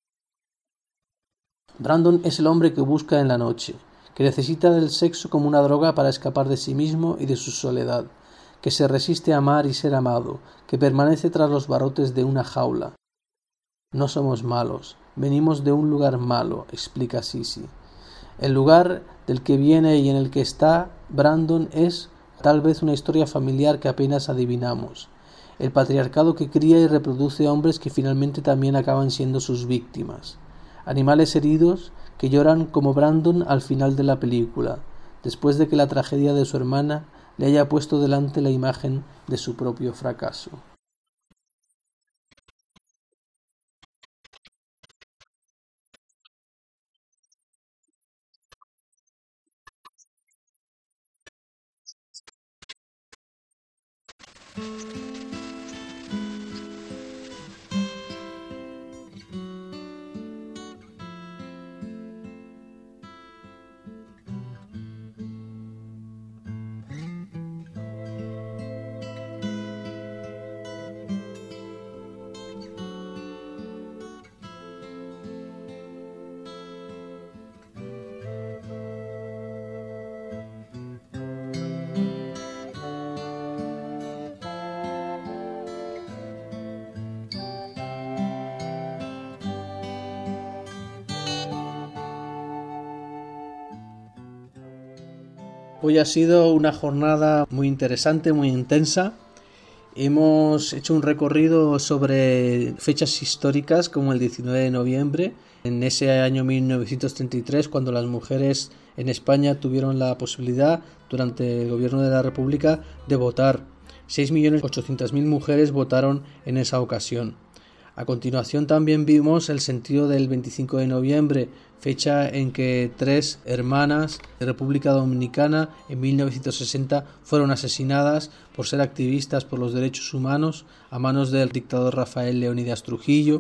Brandon es el hombre que busca en la noche, que necesita del sexo como una droga para escapar de sí mismo y de su soledad, que se resiste a amar y ser amado, que permanece tras los barrotes de una jaula. No somos malos, venimos de un lugar malo, explica Sissy. El lugar del que viene y en el que está Brandon es tal vez una historia familiar que apenas adivinamos. El patriarcado que cría y reproduce hombres que finalmente también acaban siendo sus víctimas. Animales heridos que lloran como Brandon al final de la película, después de que la tragedia de su hermana le haya puesto delante la imagen de su propio fracaso. Hoy ha sido una jornada muy interesante, muy intensa. Hemos hecho un recorrido sobre fechas históricas como el 19 de noviembre, en ese año 1933, cuando las mujeres en España tuvieron la posibilidad, durante el gobierno de la República, de votar. 6.800.000 mujeres votaron en esa ocasión. A continuación también vimos el sentido del 25 de noviembre, fecha en que 3 hermanas de República Dominicana en 1960 fueron asesinadas por ser activistas por los derechos humanos a manos del dictador Rafael Leónidas Trujillo,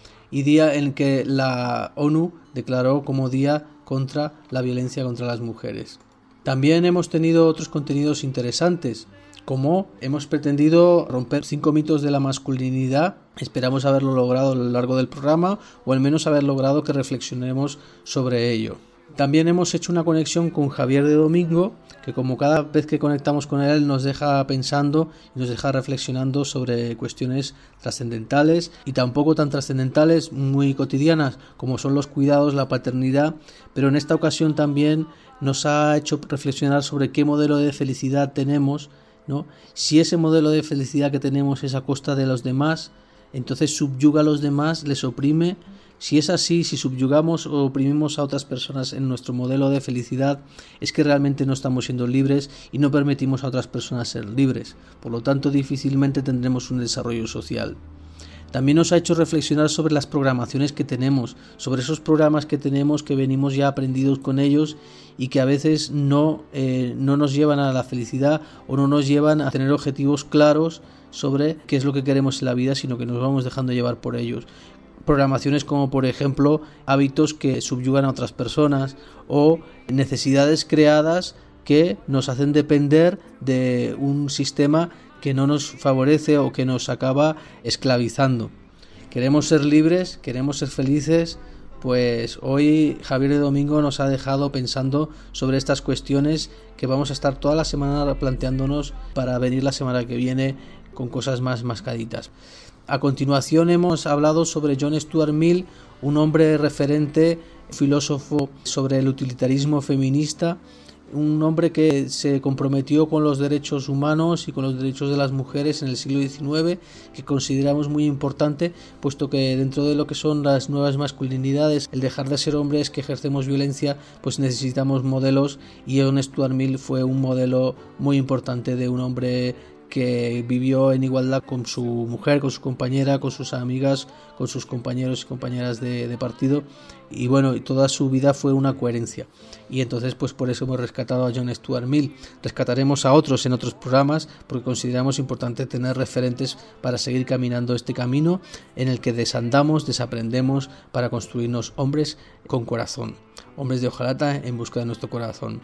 y día en que la ONU declaró como Día contra la Violencia contra las Mujeres. También hemos tenido otros contenidos interesantes, como hemos pretendido romper 5 mitos de la masculinidad. Esperamos haberlo logrado a lo largo del programa, o al menos haber logrado que reflexionemos sobre ello. También hemos hecho una conexión con Javier de Domingo, que como cada vez que conectamos con él nos deja pensando y nos deja reflexionando sobre cuestiones trascendentales y tampoco tan trascendentales, muy cotidianas, como son los cuidados, la paternidad, pero en esta ocasión también nos ha hecho reflexionar sobre qué modelo de felicidad tenemos, ¿no? Si ese modelo de felicidad que tenemos es a costa de los demás, entonces subyuga a los demás, les oprime. Si es así, si subyugamos o oprimimos a otras personas en nuestro modelo de felicidad, es que realmente no estamos siendo libres y no permitimos a otras personas ser libres. Por lo tanto, difícilmente tendremos un desarrollo social. También nos ha hecho reflexionar sobre las programaciones que tenemos, sobre esos programas que tenemos que venimos ya aprendidos con ellos y que a veces no nos llevan a la felicidad o no nos llevan a tener objetivos claros sobre qué es lo que queremos en la vida, sino que nos vamos dejando llevar por ellos. Programaciones como, por ejemplo, hábitos que subyugan a otras personas o necesidades creadas que nos hacen depender de un sistema que no nos favorece o que nos acaba esclavizando. Queremos ser libres, queremos ser felices, pues hoy Javier de Domingo nos ha dejado pensando sobre estas cuestiones que vamos a estar toda la semana planteándonos para venir la semana que viene con cosas más mascaditas. A continuación hemos hablado sobre John Stuart Mill, un hombre referente, filósofo sobre el utilitarismo feminista, un hombre que se comprometió con los derechos humanos y con los derechos de las mujeres en el siglo XIX, que consideramos muy importante, puesto que dentro de lo que son las nuevas masculinidades, el dejar de ser hombres que ejercemos violencia, pues necesitamos modelos, y John Stuart Mill fue un modelo muy importante de un hombre que vivió en igualdad con su mujer, con su compañera, con sus amigas, con sus compañeros y compañeras de partido, y bueno, toda su vida fue una coherencia, y entonces pues por eso hemos rescatado a John Stuart Mill. Rescataremos a otros en otros programas porque consideramos importante tener referentes para seguir caminando este camino en el que desandamos, desaprendemos para construirnos hombres con corazón, hombres de hojalata en busca de nuestro corazón.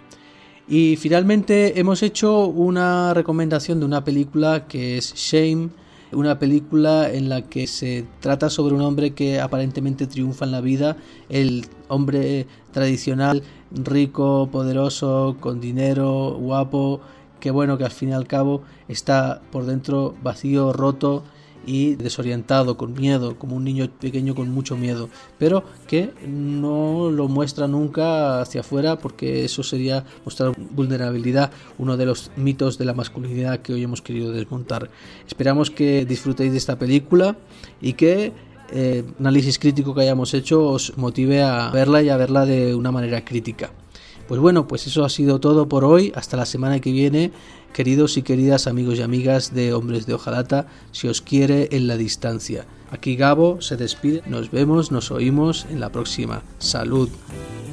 Y finalmente hemos hecho una recomendación de una película que es Shame, una película en la que se trata sobre un hombre que aparentemente triunfa en la vida, el hombre tradicional, rico, poderoso, con dinero, guapo, que bueno, que al fin y al cabo está por dentro vacío, roto y desorientado, con miedo, como un niño pequeño con mucho miedo, pero que no lo muestra nunca hacia afuera, porque eso sería mostrar vulnerabilidad, uno de los mitos de la masculinidad que hoy hemos querido desmontar. Esperamos que disfrutéis de esta película y que el análisis crítico que hayamos hecho os motive a verla y a verla de una manera crítica. Pues bueno, pues eso ha sido todo por hoy. Hasta la semana que viene, queridos y queridas amigos y amigas de Hombres de Hojalata, si os quiere en la distancia. Aquí Gabo se despide. Nos vemos, nos oímos en la próxima. Salud.